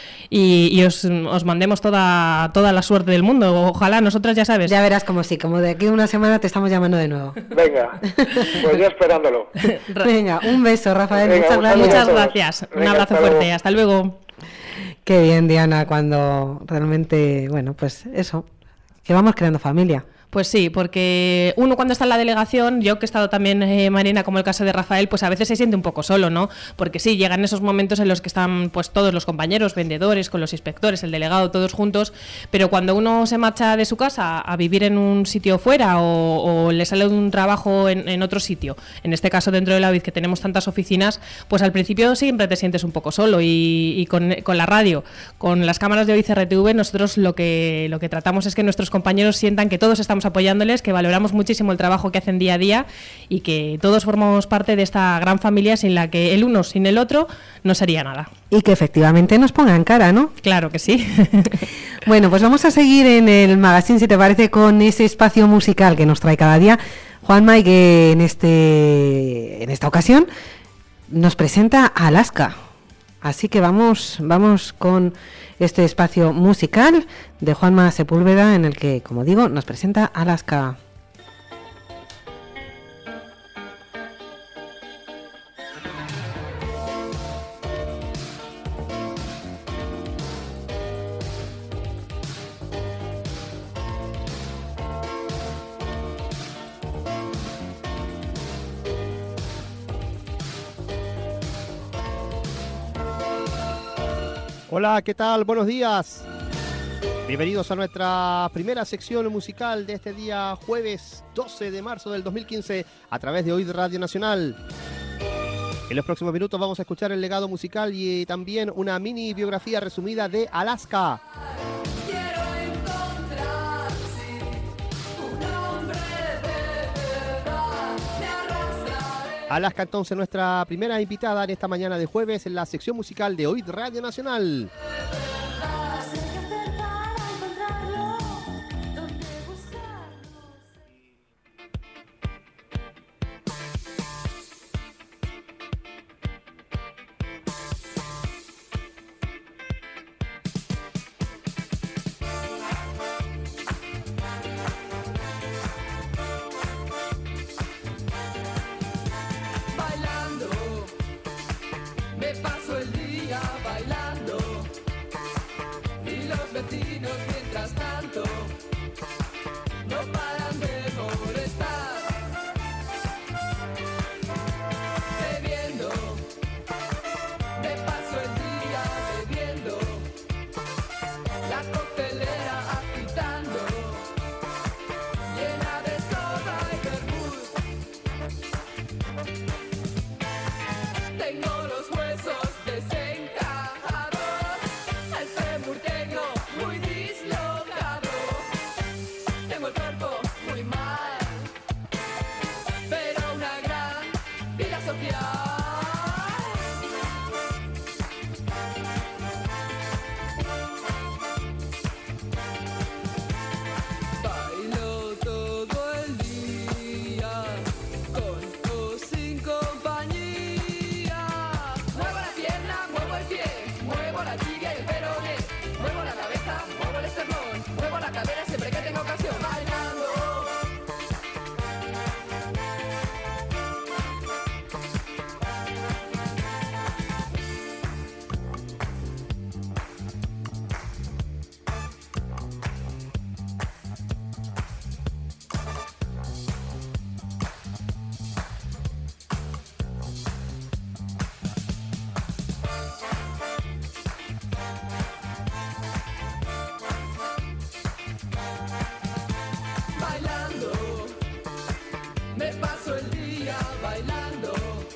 y os mandemos toda la suerte del mundo. Ojalá, nosotras ya sabes.
Ya verás como de aquí a una semana te estamos llamando de nuevo.
Venga, pues ya esperándolo.
Venga, un beso, Rafael.
Venga,
muchas gracias. Un abrazo fuerte. Hasta luego.
Qué bien, Diana, cuando realmente, bueno, pues eso, que vamos creando familia.
Pues sí, porque uno cuando está en la delegación, yo que he estado también, Marina, como el caso de Rafael, pues a veces se siente un poco solo, ¿no? Porque sí, llegan esos momentos en los que están pues todos los compañeros, vendedores, con los inspectores, el delegado, todos juntos, pero cuando uno se marcha de su casa a vivir en un sitio fuera o le sale un trabajo en otro sitio, en este caso dentro de la UID, que tenemos tantas oficinas, pues al principio siempre te sientes un poco solo y con la radio, con las cámaras de OICRTV, nosotros lo que tratamos es que nuestros compañeros sientan que todos estamos apoyándoles, que valoramos muchísimo el trabajo que hacen día a día y que todos formamos parte de esta gran familia sin la que el uno sin el otro no sería nada.
Y que efectivamente nos pongan cara, ¿no?
Claro que sí.
Bueno, pues vamos a seguir en el magazine, si te parece, con ese espacio musical que nos trae cada día Juanma y que en esta ocasión nos presenta Alaska. Así que vamos con este espacio musical de Juanma Sepúlveda, en el que, como digo, nos presenta Alaska.
Hola, ¿qué tal? Buenos días. Bienvenidos a nuestra primera sección musical de este día jueves 12 de marzo del 2015 a través de OID Radio Nacional. En los próximos minutos vamos a escuchar el legado musical y también una mini biografía resumida de Alaska.
Quiero encontrar, sí, un hombre
Alaska, entonces, nuestra primera invitada en esta mañana de jueves en la sección musical de OID Radio Nacional.
Me paso el día bailando y los vecinos mientras tanto no paran de molestar. Bebiendo, me paso el día bebiendo, la coctelera agitando, llena de soda y vermut. Tengo los huesos desencajados, el fémur tengo muy dislocado, tengo el cuerpo muy mal, pero una gran vida social. Bailo todo el día, con o sin compañía. Muevo la pierna, muevo el pie, muevo la tibia y el peroné, muevo la cabeza, muevo el esternón, muevo la cadera siempre que tengo ocasión, bailando. Bailando, me paso el día bailando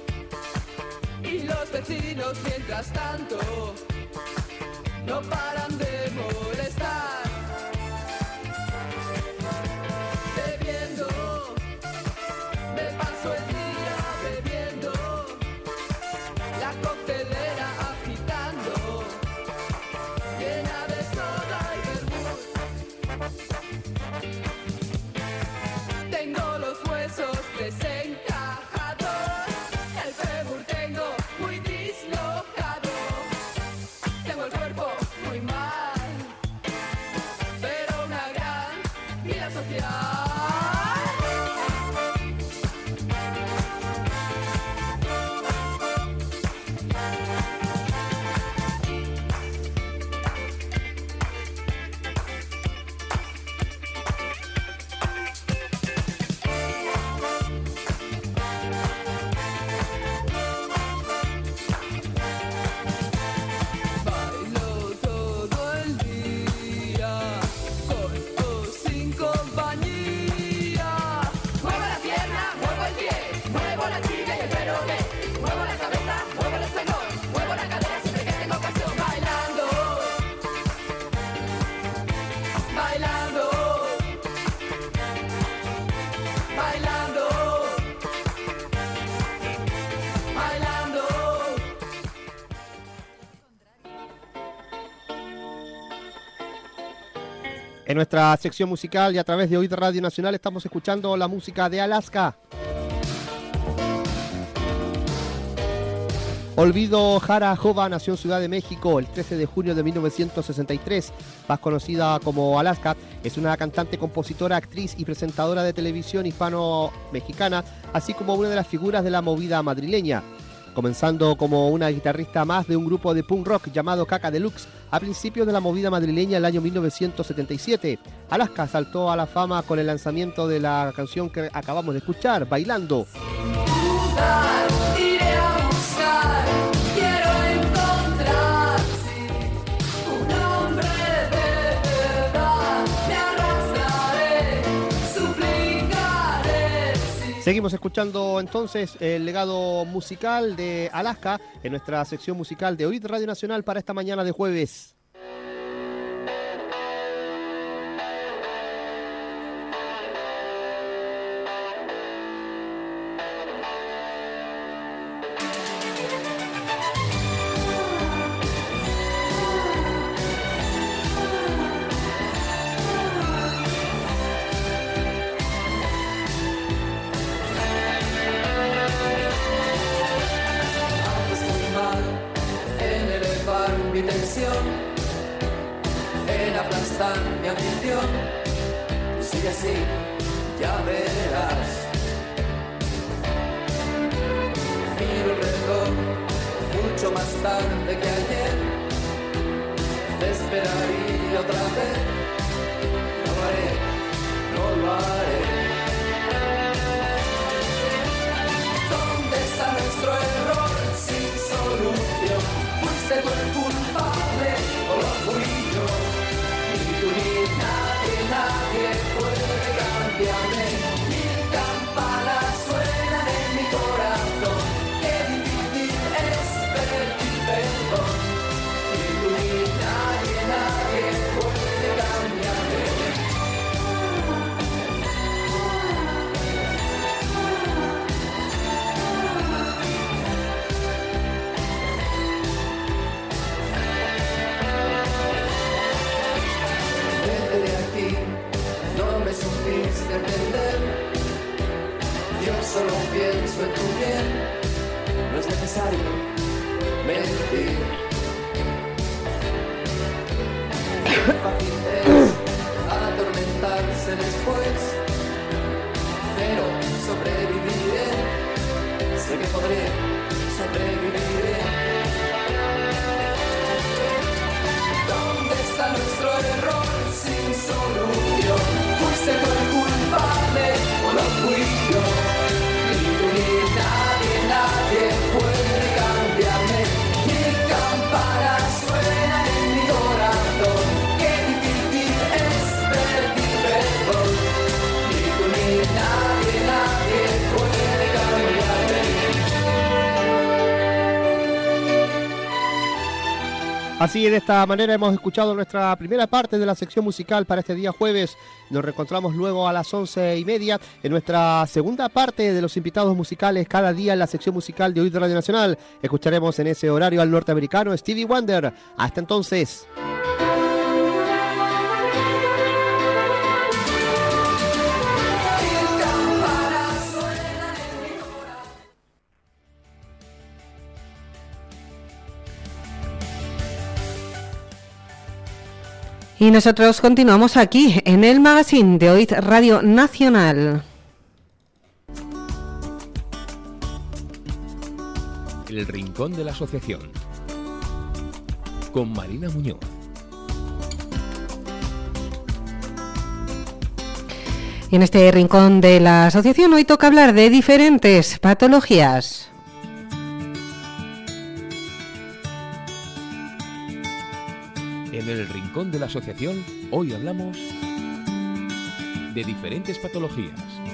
y los vecinos mientras tanto no paran de molestar. Bebiendo, me paso el día bebiendo, la coctelera agitando, llena de soda y vermut. Tengo los huesos desencajados, el fémur tengo muy dislocado, tengo el cuerpo muy mal, pero una gran vida social. Bailo todo el día, con o sin compañía. Muevo la pierna, muevo el pie, muevo la tibia y el peroné, muevo la cabeza, muevo el esternón, muevo la cadera siempre que tengo ocasión, bailando. Bailando. Bailando. Bailando.
En nuestra sección musical y a través de OID Radio Nacional estamos escuchando la música de Alaska. Olvido Jara Jova nació en Ciudad de México el 13 de junio de 1963. Más conocida como Alaska, es una cantante, compositora, actriz y presentadora de televisión hispano-mexicana, así como una de las figuras de la movida madrileña. Comenzando como una guitarrista más de un grupo de punk rock llamado Caca Deluxe a principios de la movida madrileña el año 1977. Alaska saltó a la fama con el lanzamiento de la canción que acabamos de escuchar, Bailando.
Iré a buscar, quiero encontrar, sí, un hombre de verdad, me arrastraré, suplicaré, sí.
Seguimos escuchando entonces el legado musical de Alaska en nuestra sección musical de OID Radio Nacional para esta mañana de jueves.
está mi ambición. Y sigue así, ya verás. Miro el reloj, mucho más tarde que ayer. Te esperaría otra vez. No lo haré, no lo haré. ¿Dónde está nuestro error sin solución? ¿Fuiste tú el culpable o lo fui yo? Ni tú ni nadie, nadie puede cambiarme. Mil campanas suenan en mi corazón. Qué difícil es pedir perdón. Ni tú ni nadie, nadie puede cambiarme. Supiste entender, yo solo pienso en tu bien, no es necesario mentir. Fácil es atormentarse después, pero sobreviviré, sé que podré, sobreviviré. ¿Dónde está nuestro error sin solución? ¿Fuiste tú el culpable o lo fui yo? Ni tú ni nadie, nadie puede cambiarme. Mil campanas suenan en mi corazón. Qué difícil es pedir perdón. Ni tú ni nadie, nadie puede cambiarme.
Así, de esta manera hemos escuchado nuestra primera parte de la sección musical para este día jueves. Nos reencontramos luego a las 11:30 en nuestra segunda parte de los invitados musicales cada día en la sección musical de Hoy de Radio Nacional. Escucharemos en ese horario al norteamericano Stevie Wonder. Hasta entonces.
Y nosotros continuamos aquí en el magazine de Hoy Radio Nacional.
El Rincón de la Asociación con Marina Muñoz.
Y en este Rincón de la Asociación hoy toca hablar de diferentes patologías.
En el Rincón de la Asociación, hoy hablamos de diferentes patologías.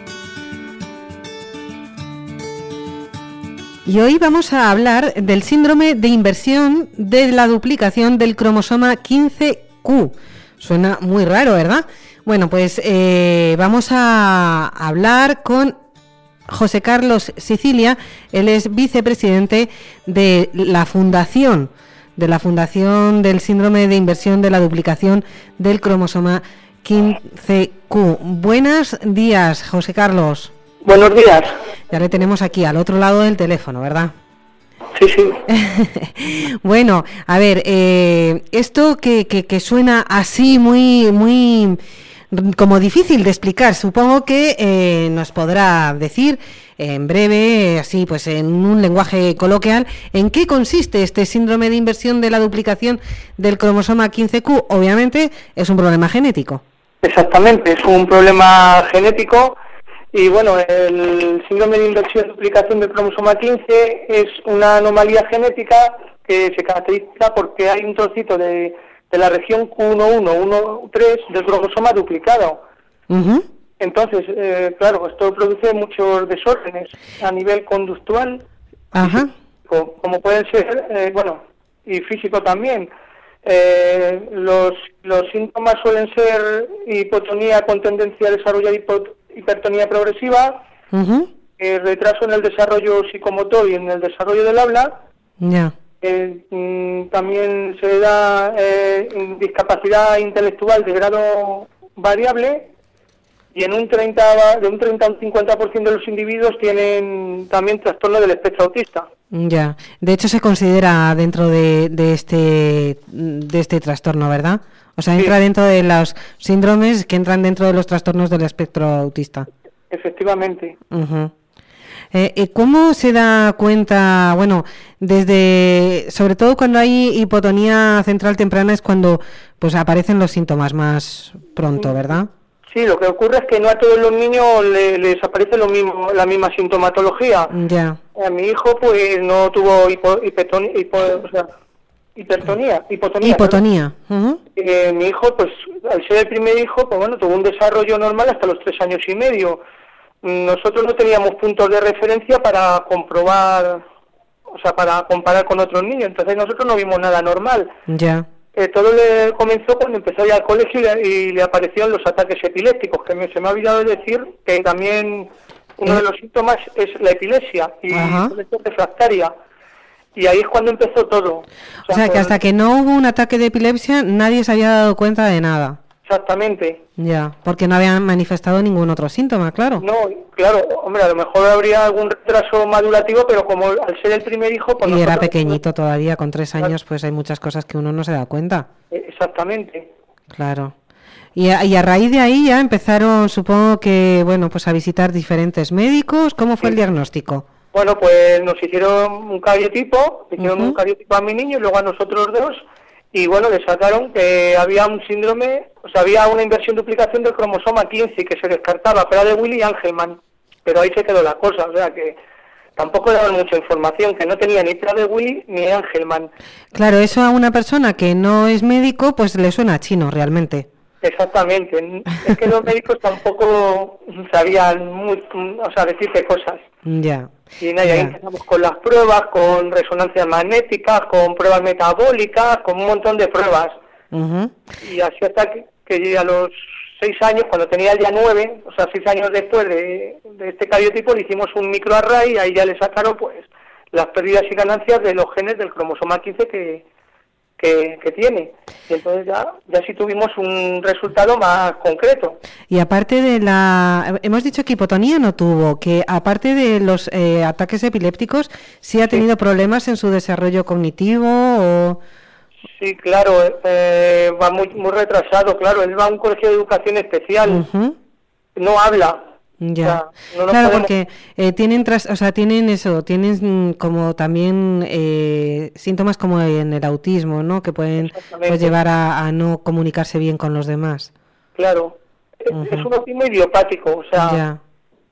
Y hoy vamos a hablar del síndrome de inversión de la duplicación del cromosoma 15Q. Suena muy raro, ¿verdad? Bueno, pues vamos a hablar con José Carlos Sicilia. Él es vicepresidente de la Fundación del síndrome de inversión de la duplicación del cromosoma 15Q. Buenos días, José Carlos.
Buenos días.
Ya le tenemos aquí al otro lado del teléfono, ¿verdad?
Sí, sí.
Bueno, a ver, esto que suena así muy como difícil de explicar, supongo que nos podrá decir en breve, así pues en un lenguaje coloquial, ¿en qué consiste este síndrome de inversión de la duplicación del cromosoma 15Q? Obviamente es un problema genético.
Exactamente, es un problema genético y bueno, el síndrome de inversión de duplicación del cromosoma 15 es una anomalía genética que se caracteriza porque hay un trocito de la región Q11, 13 del cromosoma duplicado.
Uh-huh.
Entonces, claro, esto produce muchos desórdenes a nivel conductual,
ajá,
como pueden ser, bueno, y físico también. Los síntomas suelen ser hipotonía con tendencia a desarrollar hipertonía progresiva,
uh-huh,
retraso en el desarrollo psicomotor y en el desarrollo del habla.
Ya.
También se da discapacidad intelectual de grado variable y en un 30 a un 50% de los individuos tienen también trastorno del espectro autista.
Ya, de hecho se considera dentro de este trastorno, ¿verdad? O sea, entra dentro de los síndromes que entran dentro de los trastornos del espectro autista.
Efectivamente.
Uh-huh. ¿Cómo se da cuenta? Bueno, sobre todo cuando hay hipotonía central temprana es cuando pues aparecen los síntomas más pronto, ¿verdad?
Sí, lo que ocurre es que no a todos los niños les aparece la misma sintomatología.
Ya.
A mi hijo pues no tuvo hipotonía.
Uh-huh.
Mi hijo, pues al ser el primer hijo, pues bueno, tuvo un desarrollo normal hasta los 3 años y medio. Nosotros no teníamos puntos de referencia para comprobar, o sea, para comparar con otros niños, entonces nosotros no vimos nada normal.
Ya.
Todo le comenzó cuando empezó a ir al colegio y le aparecieron los ataques epilépticos, que se me ha olvidado decir que también uno de los síntomas es la epilepsia y refractaria. Y ahí es cuando empezó todo.
O sea, que hasta que no hubo un ataque de epilepsia nadie se había dado cuenta de nada.
Exactamente.
Ya, porque no habían manifestado ningún otro síntoma, claro.
No, claro, hombre, a lo mejor habría algún retraso madurativo, pero como al ser el primer hijo... Pues
y era pequeñito todavía, con 3 años, pues hay muchas cosas que uno no se da cuenta.
Exactamente.
Claro. Y a raíz de ahí ya empezaron, supongo que, bueno, pues a visitar diferentes médicos. ¿Cómo fue el diagnóstico?
Bueno, pues nos hicieron un cariotipo, un cariotipo a mi niño y luego a nosotros dos, y bueno, le sacaron que había un síndrome, o sea, había una inversión duplicación del cromosoma 15 que se descartaba, pero era de Willy y Angelman, pero ahí se quedó la cosa, o sea que tampoco daban mucha información, que no tenía ni Prader Willi ni Angelman.
Claro, eso a una persona que no es médico, pues le suena chino realmente.
Exactamente, es que los médicos tampoco sabían decirte cosas.
Ya.
Y nada, ahí empezamos con las pruebas, con resonancias magnéticas, con pruebas metabólicas, con un montón de pruebas.
Uh-huh.
Y así hasta que a los 6 años, cuando tenía ya 9, o sea, 6 años después de este cariotipo, le hicimos un microarray y ahí ya le sacaron pues las pérdidas y ganancias de los genes del cromosoma 15 que tiene. Y entonces ya sí tuvimos un resultado más concreto.
Y aparte de hemos dicho que hipotonía no tuvo, que aparte de los ataques epilépticos, ¿sí ha tenido problemas en su desarrollo cognitivo o...?
Sí, claro, va muy retrasado, claro, él va a un colegio de educación especial, no habla.
Ya,
o sea, no
claro,
podemos...
porque tienen como también síntomas como en el autismo, ¿no? Que pueden pues, llevar a no comunicarse bien con los demás.
Claro, es un autismo idiopático, o sea...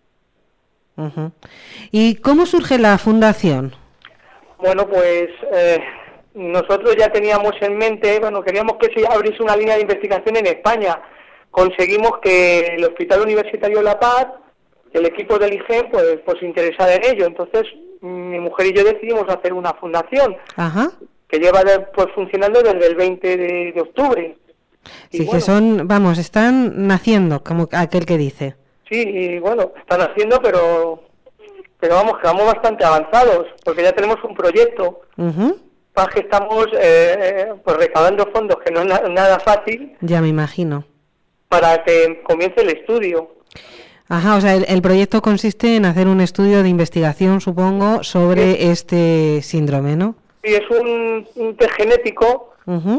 Ya. ¿Y cómo surge la fundación?
Bueno, pues nosotros ya teníamos en mente, queríamos que se abriese una línea de investigación en España. Conseguimos que el Hospital Universitario La Paz, el equipo del IGEM, pues se interesara en ello. Entonces, mi mujer y yo decidimos hacer una fundación que lleva pues funcionando desde el 20 de octubre.
Sí, que están naciendo, como aquel que dice.
Sí, y bueno, están haciendo, pero vamos, que vamos bastante avanzados, porque ya tenemos un proyecto. Para que estamos pues recaudando fondos, que no es nada fácil.
Ya me imagino.
Para que comience el estudio.
O sea, el proyecto consiste en hacer un estudio de investigación, supongo, sobre este síndrome, ¿no?
Sí, es un test genético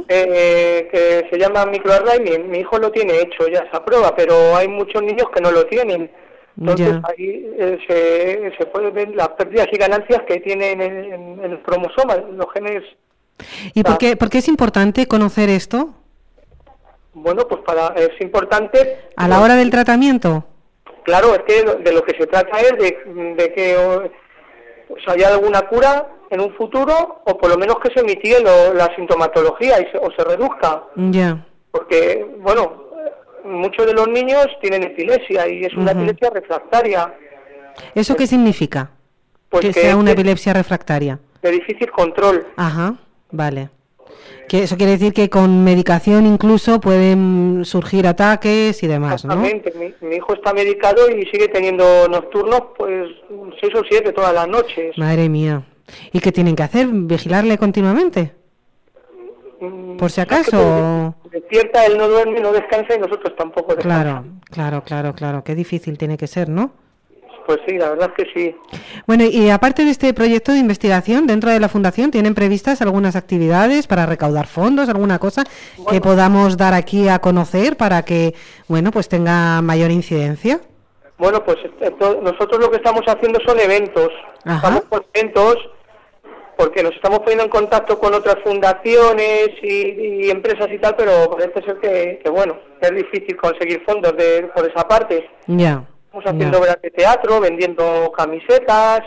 que se llama microarray. Mi hijo lo tiene hecho ya esa prueba, pero hay muchos niños que no lo tienen. Entonces ahí se pueden ver las pérdidas y ganancias que tienen en el cromosoma, los genes.
¿Y por qué es importante conocer esto?
Bueno, pues es importante...
¿A la hora del tratamiento?
Claro, es que de lo que se trata es de que haya alguna cura en un futuro, o por lo menos que se mitigue la sintomatología o se reduzca.
Ya.
Porque, bueno, muchos de los niños tienen epilepsia y es una epilepsia refractaria.
¿Eso qué significa?
Pues
que sea una epilepsia refractaria.
De difícil control.
Vale. Que eso quiere decir que con medicación incluso pueden surgir ataques y demás, ¿no?
Exactamente. Mi hijo está medicado y sigue teniendo nocturnos, pues 6 o 7 todas las noches.
Madre mía. ¿Y qué tienen que hacer? ¿Vigilarle continuamente? por si acaso.
Despierta, él no duerme, no descansa y nosotros tampoco descansamos.
Claro, qué difícil tiene que ser, ¿no?
Pues sí, la verdad es que sí.
Bueno, y aparte de este proyecto de investigación, dentro de la Fundación, ¿tienen previstas algunas actividades para recaudar fondos, alguna cosa que podamos dar aquí a conocer para que, bueno, pues tenga mayor incidencia?
Bueno, pues nosotros lo que estamos haciendo son eventos. Estamos con eventos porque nos estamos poniendo en contacto con otras fundaciones y empresas y tal, pero parece ser que bueno, es difícil conseguir fondos por esa parte.
Ya.
Estamos haciendo obras de teatro, vendiendo camisetas,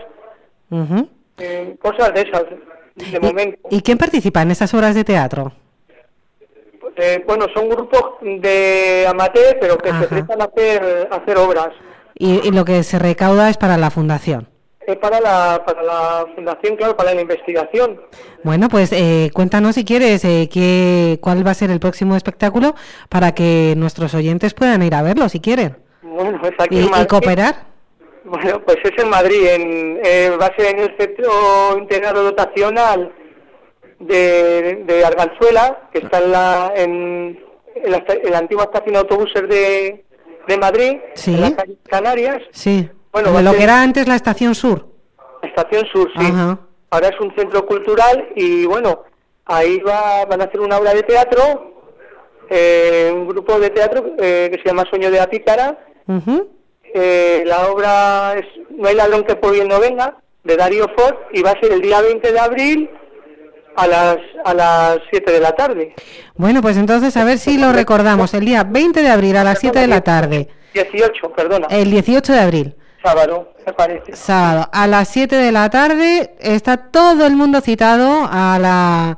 cosas de esas, de momento.
¿Y quién participa en esas obras de teatro?
Bueno, son grupos de amateur, pero que se prestan a hacer obras.
Y lo que se recauda es para la Fundación.
Para la Fundación, claro, para la investigación.
Bueno, pues cuéntanos si quieres cuál va a ser el próximo espectáculo para que nuestros oyentes puedan ir a verlo, si quieren.
Bueno, es aquí en Madrid.
¿Y cooperar?
Bueno, pues es en Madrid, va a ser en el Centro Integrado Dotacional de Arganzuela, que está en la antigua estación de autobuses de Madrid,
¿sí?
En la calle Canarias.
Sí,
bueno,
de lo que era antes la Estación Sur.
La Estación Sur, sí.
Ajá.
Ahora es un centro cultural y bueno, ahí van a hacer una obra de teatro, un grupo de teatro que se llama Sueño de la Pícara. La obra es No hay ladrón que por bien no venga, de Darío Ford, y va a ser el día 20 de abril a las 7 de la tarde.
Bueno, pues entonces a ver si lo recordamos. El día 20 de abril a las 7 de la tarde.
18, perdona.
El 18 de abril.
Sábado, me parece.
Sábado, a las 7 de la tarde está todo el mundo citado al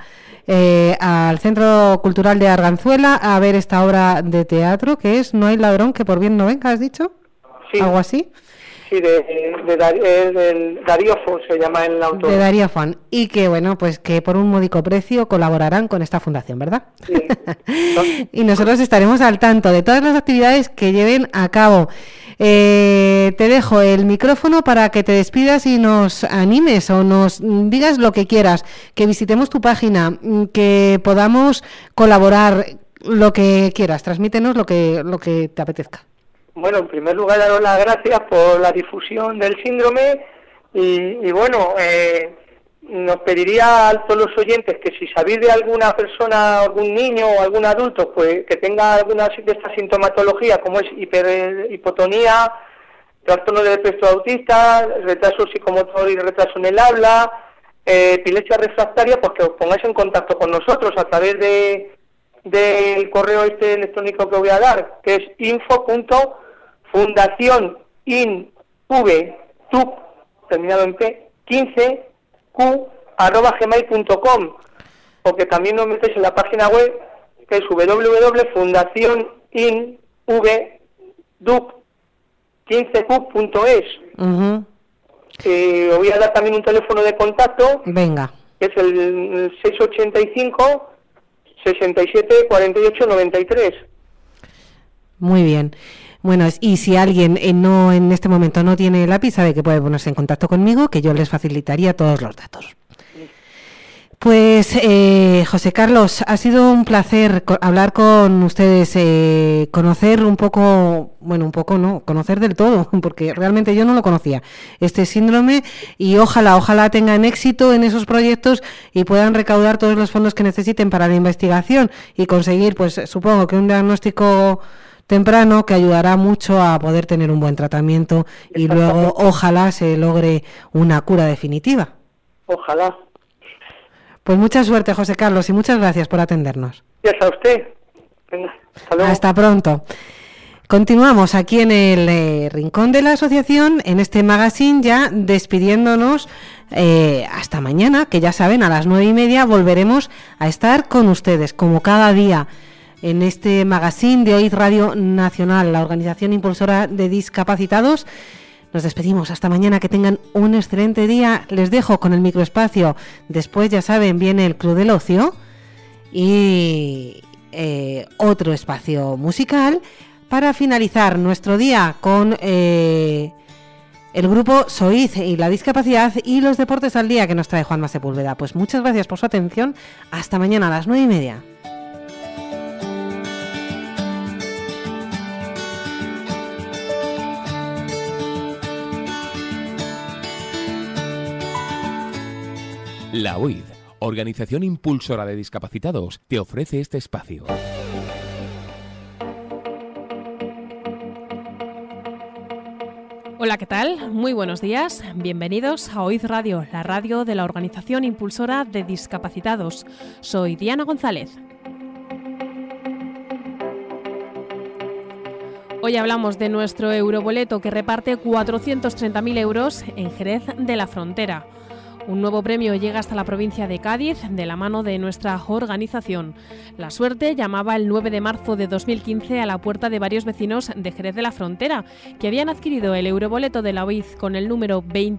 Centro Cultural de Arganzuela a ver esta obra de teatro que es No hay ladrón que por bien no venga, ¿has dicho?
Sí.
¿Algo así?
Sí, del Darío Fon se llama el autor.
De Darío Fon. Y que, bueno, pues que por un módico precio colaborarán con esta fundación, ¿verdad?
Sí.
Y nosotros estaremos al tanto de todas las actividades que lleven a cabo. Te dejo el micrófono para que te despidas y nos animes o nos digas lo que quieras, que visitemos tu página, que podamos colaborar, lo que quieras, transmítenos lo que te apetezca.
Bueno, en primer lugar, daros las gracias por la difusión del síndrome y bueno, nos pediría a todos los oyentes que si sabéis de alguna persona, algún niño o algún adulto pues que tenga alguna de esta sintomatología como es hipotonía, trastorno del espectro autista, retraso psicomotor y retraso en el habla, epilepsia refractaria, pues que os pongáis en contacto con nosotros a través del correo electrónico que voy a dar, que es info.fundacioninvtup, terminado en P, 15q@gmail.com, o que también nos metéis en la página web, que es www.fundacioninvdup15q.es. Os voy a dar también un teléfono de contacto.
Venga.
Que es el 685 67 48 93.
Muy bien. Bueno, y si alguien en este momento no tiene lápiz, sabe que puede ponerse en contacto conmigo, que yo les facilitaría todos los datos. Pues, José Carlos, ha sido un placer hablar con ustedes, conocer un poco, bueno, un poco no, conocer del todo, porque realmente yo no lo conocía, este síndrome, y ojalá tengan éxito en esos proyectos y puedan recaudar todos los fondos que necesiten para la investigación y conseguir, pues supongo que un diagnóstico temprano que ayudará mucho a poder tener un buen tratamiento y luego ojalá se logre una cura definitiva.
Ojalá.
Pues mucha suerte, José Carlos, y muchas gracias por atendernos.
Gracias a usted. Venga, hasta luego.
Hasta pronto. Continuamos aquí en el rincón de la asociación, en este magazine, ya despidiéndonos hasta mañana, que ya saben, a las 9:30 volveremos a estar con ustedes, como cada día, en este magazine de OID Radio Nacional, la organización impulsora de discapacitados. Nos despedimos, hasta mañana, que tengan un excelente día. Les dejo con el microespacio. Después, ya saben, viene el Club del Ocio y otro espacio musical para finalizar nuestro día con el grupo SOIZ y la discapacidad y los deportes al día que nos trae Juanma Sepúlveda. Pues muchas gracias por su atención. Hasta mañana a las 9:30.
La OID, organización impulsora de discapacitados, te ofrece este espacio.
Hola, ¿qué tal? Muy buenos días. Bienvenidos a OID Radio, la radio de la Organización Impulsora de Discapacitados. Soy Diana González. Hoy hablamos de nuestro euroboleto que reparte 430.000 euros en Jerez de la Frontera. Un nuevo premio llega hasta la provincia de Cádiz de la mano de nuestra organización. La suerte llamaba el 9 de marzo de 2015 a la puerta de varios vecinos de Jerez de la Frontera que habían adquirido el euroboleto de la OID con el número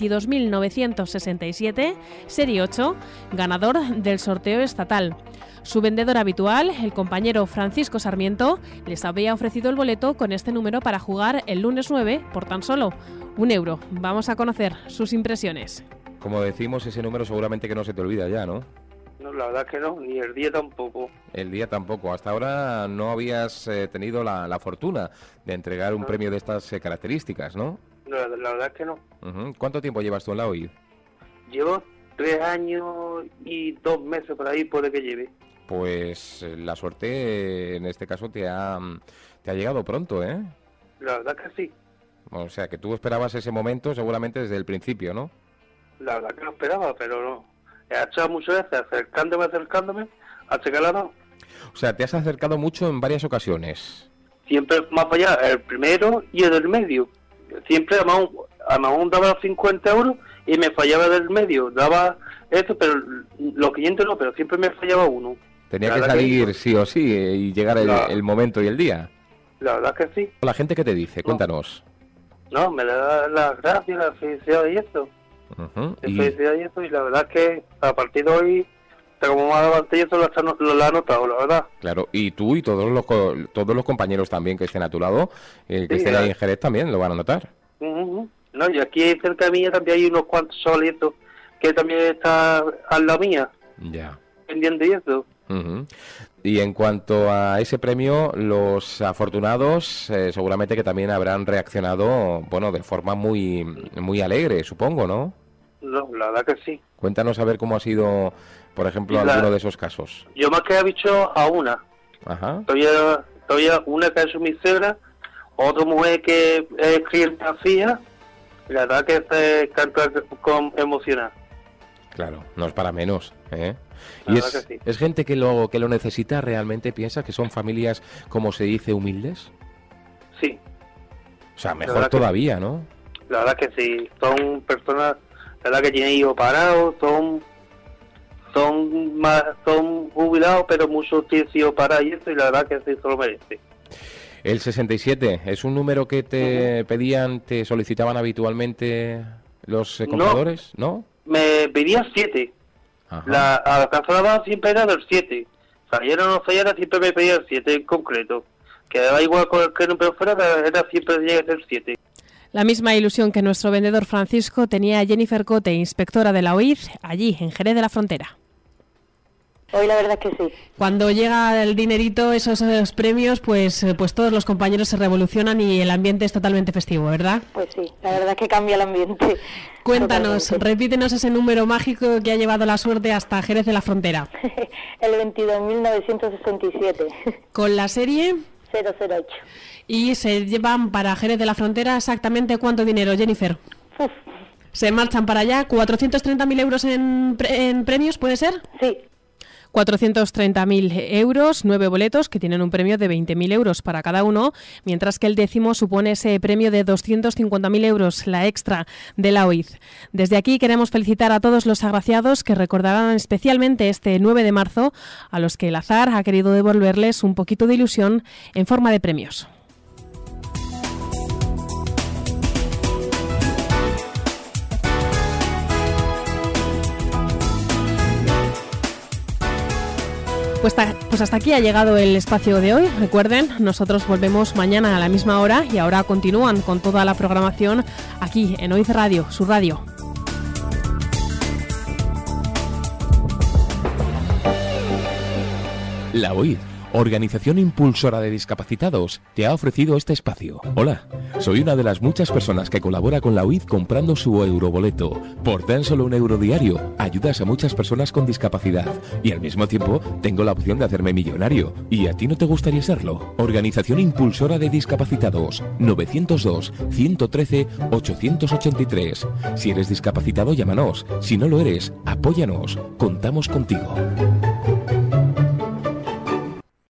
22.967, serie 8, ganador del sorteo estatal. Su vendedor habitual, el compañero Francisco Sarmiento, les había ofrecido el boleto con este número para jugar el lunes 9 por tan solo €1. Vamos a conocer sus impresiones.
Como decimos, ese número seguramente que no se te olvida ya, ¿no?
No, la verdad que no, ni el día tampoco.
El día tampoco. Hasta ahora no habías tenido la fortuna de entregar un premio de estas características, ¿no?
No, la verdad que no.
¿Cuánto tiempo llevas tú en la OID?
Llevo 3 años y 2 meses por ahí, puede que lleve.
Pues la suerte en este caso te ha llegado pronto, ¿eh?
La verdad que sí.
O sea, que tú esperabas ese momento seguramente desde el principio, ¿no?
La verdad que no esperaba, pero no. He echado muchas veces acercándome, hasta que la no.
O sea, te has acercado mucho en varias ocasiones.
Siempre más para allá, el primero y el del medio. Siempre a más daba 50 euros y me fallaba del medio. Daba eso, pero los 500 no, pero siempre me fallaba uno.
Tenía que salir sí o sí y llegar el momento y el día.
La verdad que sí.
¿La gente qué te dice? Cuéntanos.
No, me da las gracias, la felicidad y esto. Y la verdad que a partir de hoy, como más adelante, eso lo ha notado, la verdad.
Claro, y tú y todos los compañeros también que estén a tu lado, que estén ahí en Jerez también, lo van a notar.
No, y aquí cerca de mí también hay unos cuantos solitos que también está al lado mía.
Ya.
Pendiente y eso.
Y en cuanto a ese premio, los afortunados seguramente que también habrán reaccionado, bueno, de forma muy alegre, supongo, ¿no?
No, la verdad que sí.
Cuéntanos a ver cómo ha sido, por ejemplo, alguno de esos casos.
Yo más que he visto a una.
Ajá.
Todavía una que es mi suegra, otra mujer que es clienta fija, y la verdad que se canta con emocionar.
Claro, no es para menos, ¿eh? Y es gente que lo necesita realmente. ¿Piensas que son familias, como se dice, humildes?
Sí.
O sea, mejor todavía, ¿no?
La verdad que sí. Son personas, la verdad que tienen hijos parados, son jubilados, pero muchos tienen hijos parados y eso, y la verdad que sí, se lo merece.
El 67, ¿es un número que te pedían, te solicitaban habitualmente los compradores? ¿No?
Me pedían 7. A la cancelada siempre era del 7. Saliera o no saliera, siempre me pedía el 7 en concreto. Que daba igual con el que no, pero fuera, era siempre llega a ser 7.
La misma ilusión que nuestro vendedor Francisco tenía Jennifer Cote, inspectora de la OID, allí, en Jerez de la Frontera.
Hoy la verdad que sí.
Cuando llega el dinerito, esos premios, pues todos los compañeros se revolucionan y el ambiente es totalmente festivo, ¿verdad?
Pues sí, la verdad que cambia el ambiente.
Cuéntanos, repítenos ese número mágico que ha llevado la suerte hasta Jerez de la Frontera.
El 22.967.
¿Con la serie?
008.
¿Y se llevan para Jerez de la Frontera exactamente cuánto dinero, Jennifer?
Uf.
¿Se marchan para allá? ¿430.000 euros en premios, puede ser?
Sí.
430.000 euros, 9 boletos que tienen un premio de 20.000 euros para cada uno, mientras que el 10º supone ese premio de 250.000 euros, la extra de la OID. Desde aquí queremos felicitar a todos los agraciados que recordarán especialmente este 9 de marzo, a los que el azar ha querido devolverles un poquito de ilusión en forma de premios.
Pues hasta aquí ha llegado el espacio de hoy. Recuerden, nosotros volvemos mañana a la misma hora y ahora continúan con toda la programación aquí en OID Radio, su radio.
La OID, Organización Impulsora de Discapacitados, te ha ofrecido este espacio. Hola, soy una de las muchas personas que colabora con la OID comprando su euroboleto. Por tan solo €1 diario, ayudas a muchas personas con discapacidad y al mismo tiempo tengo la opción de hacerme millonario. ¿Y a ti no te gustaría serlo? Organización Impulsora de Discapacitados, 902-113-883. Si eres discapacitado, llámanos. Si no lo eres, apóyanos. Contamos contigo.